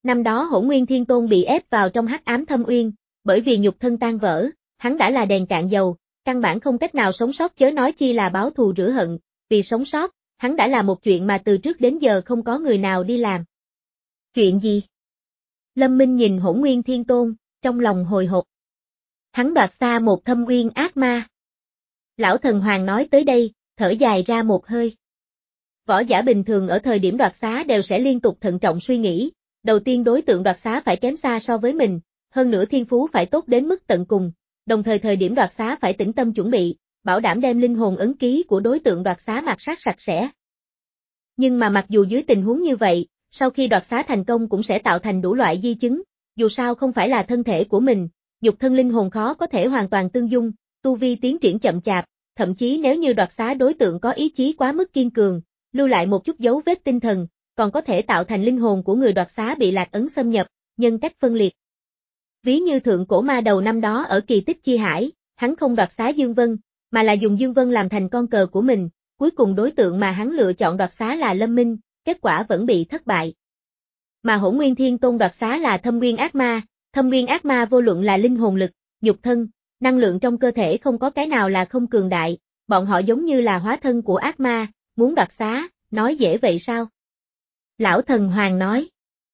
Năm đó Hỗn Nguyên Thiên Tôn bị ép vào trong hắc ám thâm uyên, bởi vì nhục thân tan vỡ, hắn đã là đèn cạn dầu, căn bản không cách nào sống sót chớ nói chi là báo thù rửa hận, vì sống sót, hắn đã làm một chuyện mà từ trước đến giờ không có người nào đi làm. Chuyện gì? Lâm Minh nhìn Hỗn Nguyên Thiên Tôn, trong lòng hồi hộp. Hắn đoạt xa một thâm uyên ác ma. Lão thần hoàng nói tới đây, thở dài ra một hơi. Võ giả bình thường ở thời điểm đoạt xá đều sẽ liên tục thận trọng suy nghĩ, đầu tiên đối tượng đoạt xá phải kém xa so với mình, hơn nữa thiên phú phải tốt đến mức tận cùng, đồng thời thời điểm đoạt xá phải tĩnh tâm chuẩn bị, bảo đảm đem linh hồn ấn ký của đối tượng đoạt xá mạt sát sạch sẽ. Nhưng mà mặc dù dưới tình huống như vậy, sau khi đoạt xá thành công cũng sẽ tạo thành đủ loại di chứng, dù sao không phải là thân thể của mình, nhục thân linh hồn khó có thể hoàn toàn tương dung, tu vi tiến triển chậm chạp, thậm chí nếu như đoạt xá đối tượng có ý chí quá mức kiên cường, lưu lại một chút dấu vết tinh thần, còn có thể tạo thành linh hồn của người đoạt xá bị lạc ấn xâm nhập, nhân cách phân liệt. Ví như thượng cổ ma đầu năm đó ở kỳ tích chi hải, hắn không đoạt xá Dương Vân, mà là dùng Dương Vân làm thành con cờ của mình, cuối cùng đối tượng mà hắn lựa chọn đoạt xá là Lâm Minh, kết quả vẫn bị thất bại. Mà Hỗn Nguyên Thiên Tôn đoạt xá là Thâm Nguyên Ác Ma, Thâm Nguyên Ác Ma vô luận là linh hồn lực, nhục thân, năng lượng trong cơ thể không có cái nào là không cường đại, bọn họ giống như là hóa thân của ác ma, muốn đoạt xá, nói dễ vậy sao? Lão thần hoàng nói.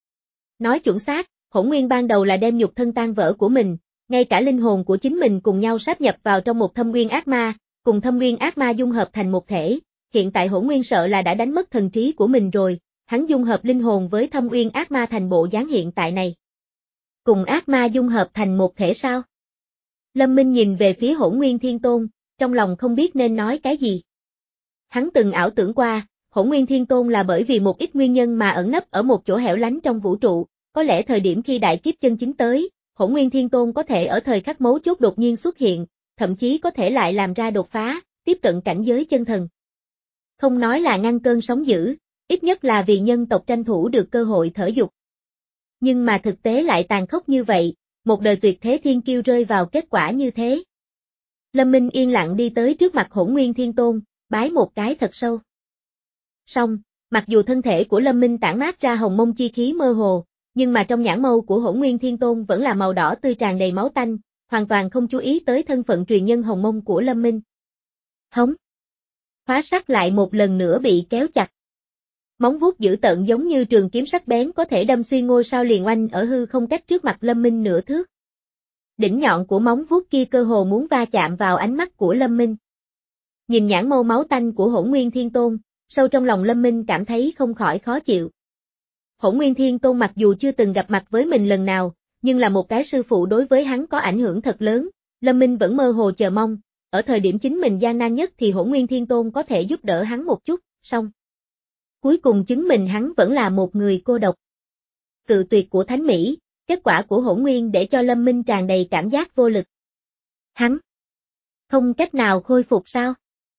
Nói chuẩn xác, Hỗn Nguyên ban đầu là đem nhục thân tan vỡ của mình, ngay cả linh hồn của chính mình cùng nhau sáp nhập vào trong một Thâm Nguyên Ác Ma, cùng Thâm Nguyên Ác Ma dung hợp thành một thể, hiện tại Hỗn Nguyên sợ là đã đánh mất thần trí của mình rồi, hắn dung hợp linh hồn với Thâm Nguyên Ác Ma thành bộ dáng hiện tại này. Cùng ác ma dung hợp thành một thể sao? Lâm Minh nhìn về phía Hỗn Nguyên Thiên Tôn, trong lòng không biết nên nói cái gì. Hắn từng ảo tưởng qua, Hỗn Nguyên Thiên Tôn là bởi vì một ít nguyên nhân mà ẩn nấp ở một chỗ hẻo lánh trong vũ trụ, có lẽ thời điểm khi đại kiếp chân chính tới, Hỗn Nguyên Thiên Tôn có thể ở thời khắc mấu chốt đột nhiên xuất hiện, thậm chí có thể lại làm ra đột phá, tiếp cận cảnh giới chân thần. Không nói là ngăn cơn sóng dữ, ít nhất là vì nhân tộc tranh thủ được cơ hội thở dục. Nhưng mà thực tế lại tàn khốc như vậy, một đời tuyệt thế thiên kiêu rơi vào kết quả như thế. Lâm Minh yên lặng đi tới trước mặt Hỗn Nguyên Thiên Tôn, bái một cái thật sâu. Song, mặc dù thân thể của Lâm Minh tản mát ra hồng mông chi khí mơ hồ, nhưng mà trong nhãn mâu của Hỗn Nguyên Thiên Tôn vẫn là màu đỏ tươi tràn đầy máu tanh, hoàn toàn không chú ý tới thân phận truyền nhân hồng mông của Lâm Minh. Hống! Hóa sắc lại một lần nữa bị kéo chặt. Móng vuốt dữ tợn giống như trường kiếm sắc bén có thể đâm xuyên ngôi sao liền oanh ở hư không cách trước mặt Lâm Minh nửa thước. Đỉnh nhọn của móng vuốt kia cơ hồ muốn va chạm vào ánh mắt của Lâm Minh. Nhìn nhãn mâu máu tanh của Hỗn Nguyên Thiên Tôn, sâu trong lòng Lâm Minh cảm thấy không khỏi khó chịu. Hỗn Nguyên Thiên Tôn mặc dù chưa từng gặp mặt với mình lần nào, nhưng là một cái sư phụ đối với hắn có ảnh hưởng thật lớn, Lâm Minh vẫn mơ hồ chờ mong, ở thời điểm chính mình gian nan nhất thì Hỗn Nguyên Thiên Tôn có thể giúp đỡ hắn một chút, xong. Cuối cùng chứng minh hắn vẫn là một người cô độc. Cự tuyệt của Thánh Mỹ, kết quả của Hỗn Nguyên để cho Lâm Minh tràn đầy cảm giác vô lực. Hắn không cách nào khôi phục sao?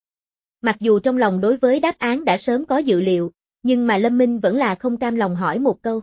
Mặc dù trong lòng đối với đáp án đã sớm có dự liệu, nhưng mà Lâm Minh vẫn là không cam lòng hỏi một câu.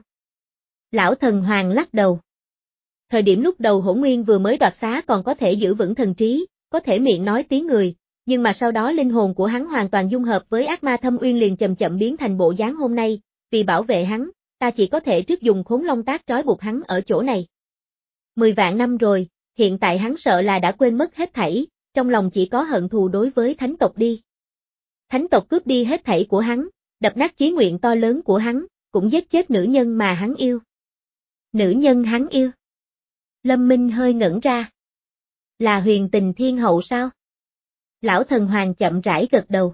Lão thần hoàng lắc đầu. Thời điểm lúc đầu Hỗn Nguyên vừa mới đoạt xá còn có thể giữ vững thần trí, có thể miệng nói tiếng người, nhưng mà sau đó linh hồn của hắn hoàn toàn dung hợp với ác ma Thâm Uyên liền chậm chậm biến thành bộ dáng hôm nay, vì bảo vệ hắn, ta chỉ có thể trước dùng khốn long tác trói buộc hắn ở chỗ này. Mười vạn năm rồi, hiện tại hắn sợ là đã quên mất hết thảy, trong lòng chỉ có hận thù đối với thánh tộc đi. Thánh tộc cướp đi hết thảy của hắn, đập nát chí nguyện to lớn của hắn, cũng giết chết nữ nhân mà hắn yêu. Nữ nhân hắn yêu. Lâm Minh hơi ngẩn ra. Là Huyền Tình Thiên Hậu sao? Lão thần hoàng chậm rãi gật đầu.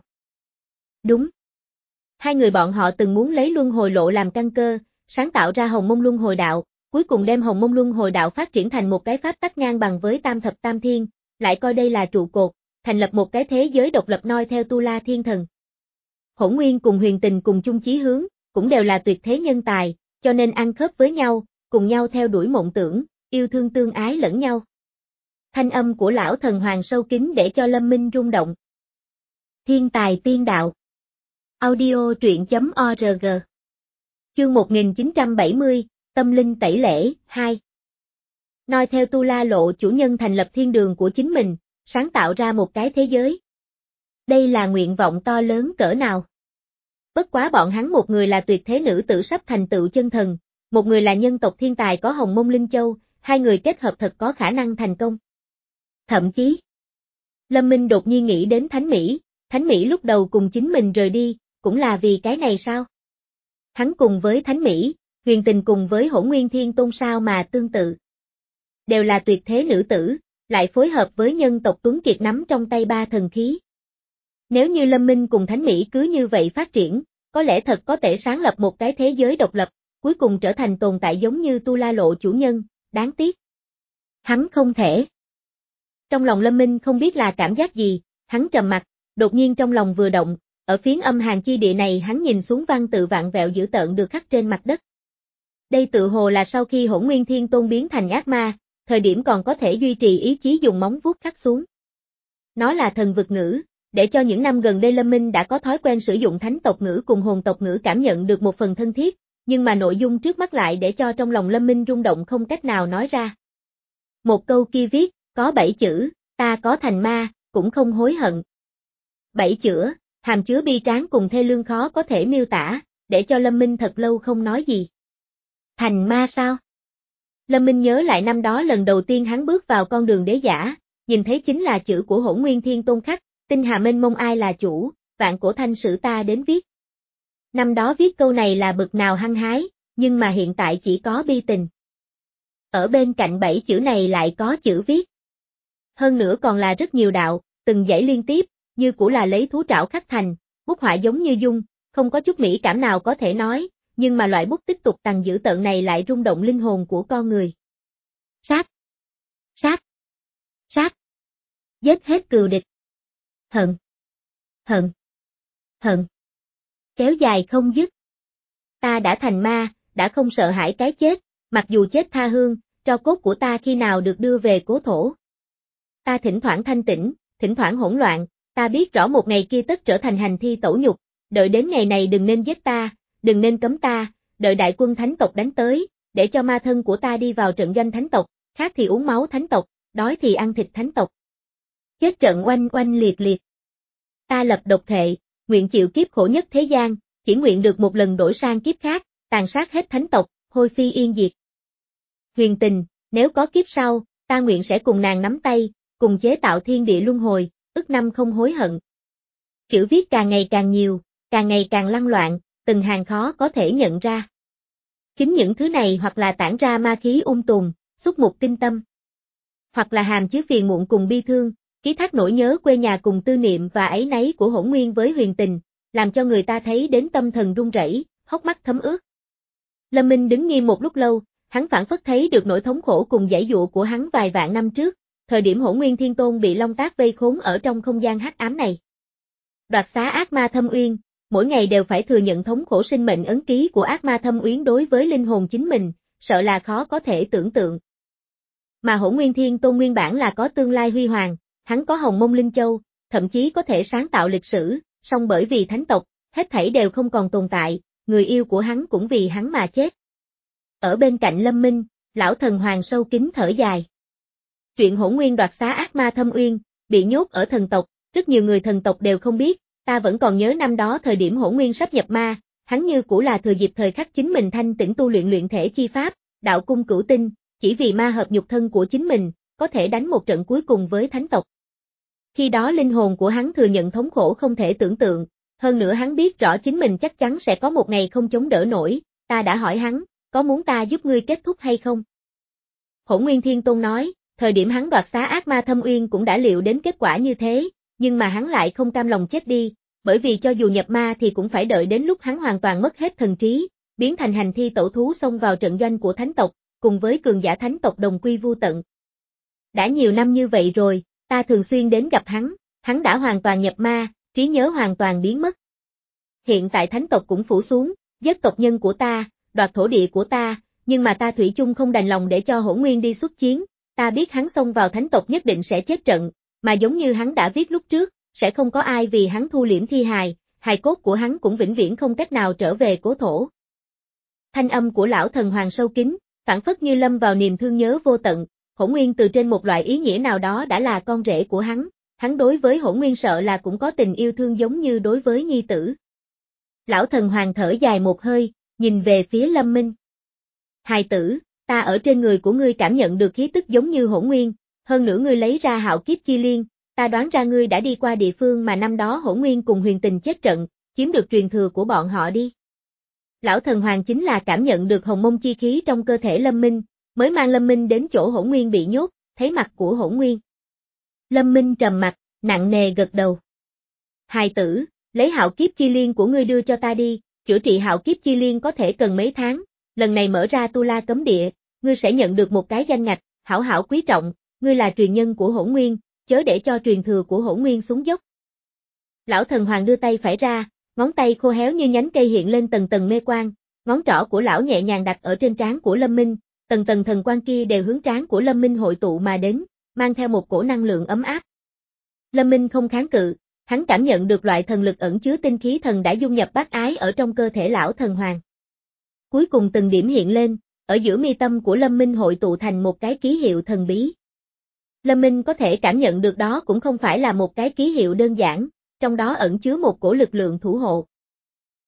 Đúng. Hai người bọn họ từng muốn lấy luân hồi lộ làm căn cơ, sáng tạo ra hồng mông luân hồi đạo, cuối cùng đem hồng mông luân hồi đạo phát triển thành một cái pháp tắc ngang bằng với tam thập tam thiên, lại coi đây là trụ cột, thành lập một cái thế giới độc lập noi theo Tu La Thiên Thần. Hỗn Nguyên cùng Huyền Tình cùng chung chí hướng, cũng đều là tuyệt thế nhân tài, cho nên ăn khớp với nhau, cùng nhau theo đuổi mộng tưởng, yêu thương tương ái lẫn nhau. Thanh âm của lão thần hoàng sâu kín để cho Lâm Minh rung động. Thiên tài tiên đạo. Audio truyện chấm org. Chương một nghìn chín trăm bảy mươi, Tâm linh tẩy lễ, hai. Noi theo Tu La lộ chủ nhân thành lập thiên đường của chính mình, sáng tạo ra một cái thế giới. Đây là nguyện vọng to lớn cỡ nào. Bất quá bọn hắn một người là tuyệt thế nữ tử sắp thành tựu chân thần, một người là nhân tộc thiên tài có Hồng Mông Linh Châu, hai người kết hợp thật có khả năng thành công. Thậm chí, Lâm Minh đột nhiên nghĩ đến Thánh Mỹ, Thánh Mỹ lúc đầu cùng chính mình rời đi, cũng là vì cái này sao? Hắn cùng với Thánh Mỹ, Huyền Tình cùng với Hỗn Nguyên Thiên Tôn sao mà tương tự. Đều là tuyệt thế nữ tử, lại phối hợp với nhân tộc Tuấn Kiệt nắm trong tay ba thần khí. Nếu như Lâm Minh cùng Thánh Mỹ cứ như vậy phát triển, có lẽ thật có thể sáng lập một cái thế giới độc lập, cuối cùng trở thành tồn tại giống như Tu La Lộ chủ nhân, đáng tiếc. Hắn không thể. Trong lòng Lâm Minh không biết là cảm giác gì, hắn trầm mặt, đột nhiên trong lòng vừa động, ở phiến âm hàn chi địa này hắn nhìn xuống văn tự vạn vẹo dữ tợn được khắc trên mặt đất. Đây tự hồ là sau khi Hỗn Nguyên Thiên Tôn biến thành ác ma, thời điểm còn có thể duy trì ý chí dùng móng vuốt khắc xuống. Nó là thần vực ngữ, để cho những năm gần đây Lâm Minh đã có thói quen sử dụng thánh tộc ngữ cùng hồn tộc ngữ cảm nhận được một phần thân thiết, nhưng mà nội dung trước mắt lại để cho trong lòng Lâm Minh rung động không cách nào nói ra. Một câu kia viết, có bảy chữ, ta có thành ma, cũng không hối hận. Bảy chữ, hàm chứa bi tráng cùng thê lương khó có thể miêu tả, để cho Lâm Minh thật lâu không nói gì. Thành ma sao? Lâm Minh nhớ lại năm đó lần đầu tiên hắn bước vào con đường đế giả, nhìn thấy chính là chữ của Hỗn Nguyên Thiên Tôn khắc, tinh hà mênh mông ai là chủ, vạn cổ thanh sử ta đến viết. Năm đó viết câu này là bực nào hăng hái, nhưng mà hiện tại chỉ có bi tình. Ở bên cạnh bảy chữ này lại có chữ viết. Hơn nữa còn là rất nhiều đạo, từng dãy liên tiếp, như cũ là lấy thú trảo khắc thành, bút họa giống như dung, không có chút mỹ cảm nào có thể nói, nhưng mà loại bút tiếp tục tằng dữ tợn này lại rung động linh hồn của con người. Sát! Sát! Sát! Giết hết cừu địch! Hận! Hận! Hận! Kéo dài không dứt. Ta đã thành ma, đã không sợ hãi cái chết, mặc dù chết tha hương, tro cốt của ta khi nào được đưa về cố thổ. Ta thỉnh thoảng thanh tĩnh, thỉnh thoảng hỗn loạn, ta biết rõ một ngày kia tất trở thành hành thi tẩu nhục, đợi đến ngày này đừng nên giết ta, đừng nên cấm ta, đợi đại quân thánh tộc đánh tới, để cho ma thân của ta đi vào trận doanh thánh tộc, khát thì uống máu thánh tộc, đói thì ăn thịt thánh tộc. Chết trận oanh oanh liệt liệt. Ta lập độc thệ, nguyện chịu kiếp khổ nhất thế gian, chỉ nguyện được một lần đổi sang kiếp khác, tàn sát hết thánh tộc, hôi phi yên diệt. Huyền Tình, nếu có kiếp sau, ta nguyện sẽ cùng nàng nắm tay, cùng chế tạo thiên địa luân hồi, ức năm không hối hận. Chữ viết càng ngày càng nhiều, càng ngày càng lăng loạn, từng hàng khó có thể nhận ra. Chính những thứ này hoặc là tản ra ma khí ung tùm, xúc mục kinh tâm. Hoặc là hàm chứa phiền muộn cùng bi thương, ký thác nỗi nhớ quê nhà cùng tư niệm và áy náy của Hỗn Nguyên với Huyền Tình, làm cho người ta thấy đến tâm thần run rẩy, hốc mắt thấm ướt. Lâm Minh đứng nghiêm một lúc lâu, hắn phản phất thấy được nỗi thống khổ cùng giãy dụa của hắn vài vạn năm trước, thời điểm Hỗn Nguyên Thiên Tôn bị Long Tác vây khốn ở trong không gian hắc ám này. Đoạt xá ác ma Thâm Uyên, mỗi ngày đều phải thừa nhận thống khổ sinh mệnh ấn ký của ác ma Thâm Uyên đối với linh hồn chính mình, sợ là khó có thể tưởng tượng. Mà Hỗn Nguyên Thiên Tôn nguyên bản là có tương lai huy hoàng, hắn có Hồng Mông Linh Châu, thậm chí có thể sáng tạo lịch sử, song bởi vì thánh tộc, hết thảy đều không còn tồn tại, người yêu của hắn cũng vì hắn mà chết. Ở bên cạnh Lâm Minh, lão thần hoàng sâu kín thở dài. Chuyện Hỗn Nguyên đoạt xá ác ma Thâm Uyên, bị nhốt ở thần tộc, rất nhiều người thần tộc đều không biết, ta vẫn còn nhớ năm đó thời điểm Hỗn Nguyên sắp nhập ma, hắn như cũ là thừa dịp thời khắc chính mình thanh tĩnh tu luyện luyện thể chi pháp, đạo cung cửu tinh, chỉ vì ma hợp nhục thân của chính mình, có thể đánh một trận cuối cùng với thánh tộc. Khi đó linh hồn của hắn thừa nhận thống khổ không thể tưởng tượng, hơn nữa hắn biết rõ chính mình chắc chắn sẽ có một ngày không chống đỡ nổi, ta đã hỏi hắn, có muốn ta giúp ngươi kết thúc hay không? Hỗn Nguyên Thiên Tôn nói, thời điểm hắn đoạt xá ác ma Thâm Uyên cũng đã liệu đến kết quả như thế, nhưng mà hắn lại không cam lòng chết đi, bởi vì cho dù nhập ma thì cũng phải đợi đến lúc hắn hoàn toàn mất hết thần trí, biến thành hành thi tẩu thú xông vào trận doanh của thánh tộc, cùng với cường giả thánh tộc đồng quy vu tận. Đã nhiều năm như vậy rồi, ta thường xuyên đến gặp hắn, hắn đã hoàn toàn nhập ma, trí nhớ hoàn toàn biến mất. Hiện tại thánh tộc cũng phủ xuống, giết tộc nhân của ta, đoạt thổ địa của ta, nhưng mà ta thủy chung không đành lòng để cho Hỗn Nguyên đi xuất chiến, ta biết hắn xông vào thánh tộc nhất định sẽ chết trận, mà giống như hắn đã viết lúc trước, sẽ không có ai vì hắn thu liễm thi hài, hài cốt của hắn cũng vĩnh viễn không cách nào trở về cố thổ. Thanh âm của lão thần hoàng sâu kín, phảng phất như lâm vào niềm thương nhớ vô tận, Hỗn Nguyên từ trên một loại ý nghĩa nào đó đã là con rể của hắn, hắn đối với Hỗn Nguyên sợ là cũng có tình yêu thương giống như đối với nhi tử. Lão thần hoàng thở dài một hơi, nhìn về phía Lâm Minh. Hài tử, ta ở trên người của ngươi cảm nhận được khí tức giống như hỗn nguyên, hơn nữa ngươi lấy ra hạo kiếp chi liên, ta đoán ra ngươi đã đi qua địa phương mà năm đó hỗn nguyên cùng huyền tình chết trận, chiếm được truyền thừa của bọn họ đi. Lão thần hoàng chính là cảm nhận được hồng mông chi khí trong cơ thể Lâm Minh, mới mang Lâm Minh đến chỗ hỗn nguyên bị nhốt, thấy mặt của hỗn nguyên. Lâm Minh trầm mặt, nặng nề gật đầu. Hài tử, lấy hạo kiếp chi liên của ngươi đưa cho ta đi, chữa trị hạo kiếp chi liên có thể cần mấy tháng, lần này mở ra tu la cấm địa, ngươi sẽ nhận được một cái danh ngạch, hảo hảo quý trọng, ngươi là truyền nhân của hỗn nguyên, chớ để cho truyền thừa của hỗn nguyên xuống dốc. Lão thần hoàng đưa tay phải ra, ngón tay khô héo như nhánh cây hiện lên tầng tầng mê quang, ngón trỏ của lão nhẹ nhàng đặt ở trên trán của Lâm Minh, tầng tầng thần quang kia đều hướng trán của Lâm Minh hội tụ mà đến, mang theo một cổ năng lượng ấm áp. Lâm Minh không kháng cự, hắn cảm nhận được loại thần lực ẩn chứa tinh khí thần đã dung nhập bát ái ở trong cơ thể lão thần hoàng. Cuối cùng từng điểm hiện lên, ở giữa mi tâm của Lâm Minh hội tụ thành một cái ký hiệu thần bí. Lâm Minh có thể cảm nhận được đó cũng không phải là một cái ký hiệu đơn giản, trong đó ẩn chứa một cổ lực lượng thủ hộ.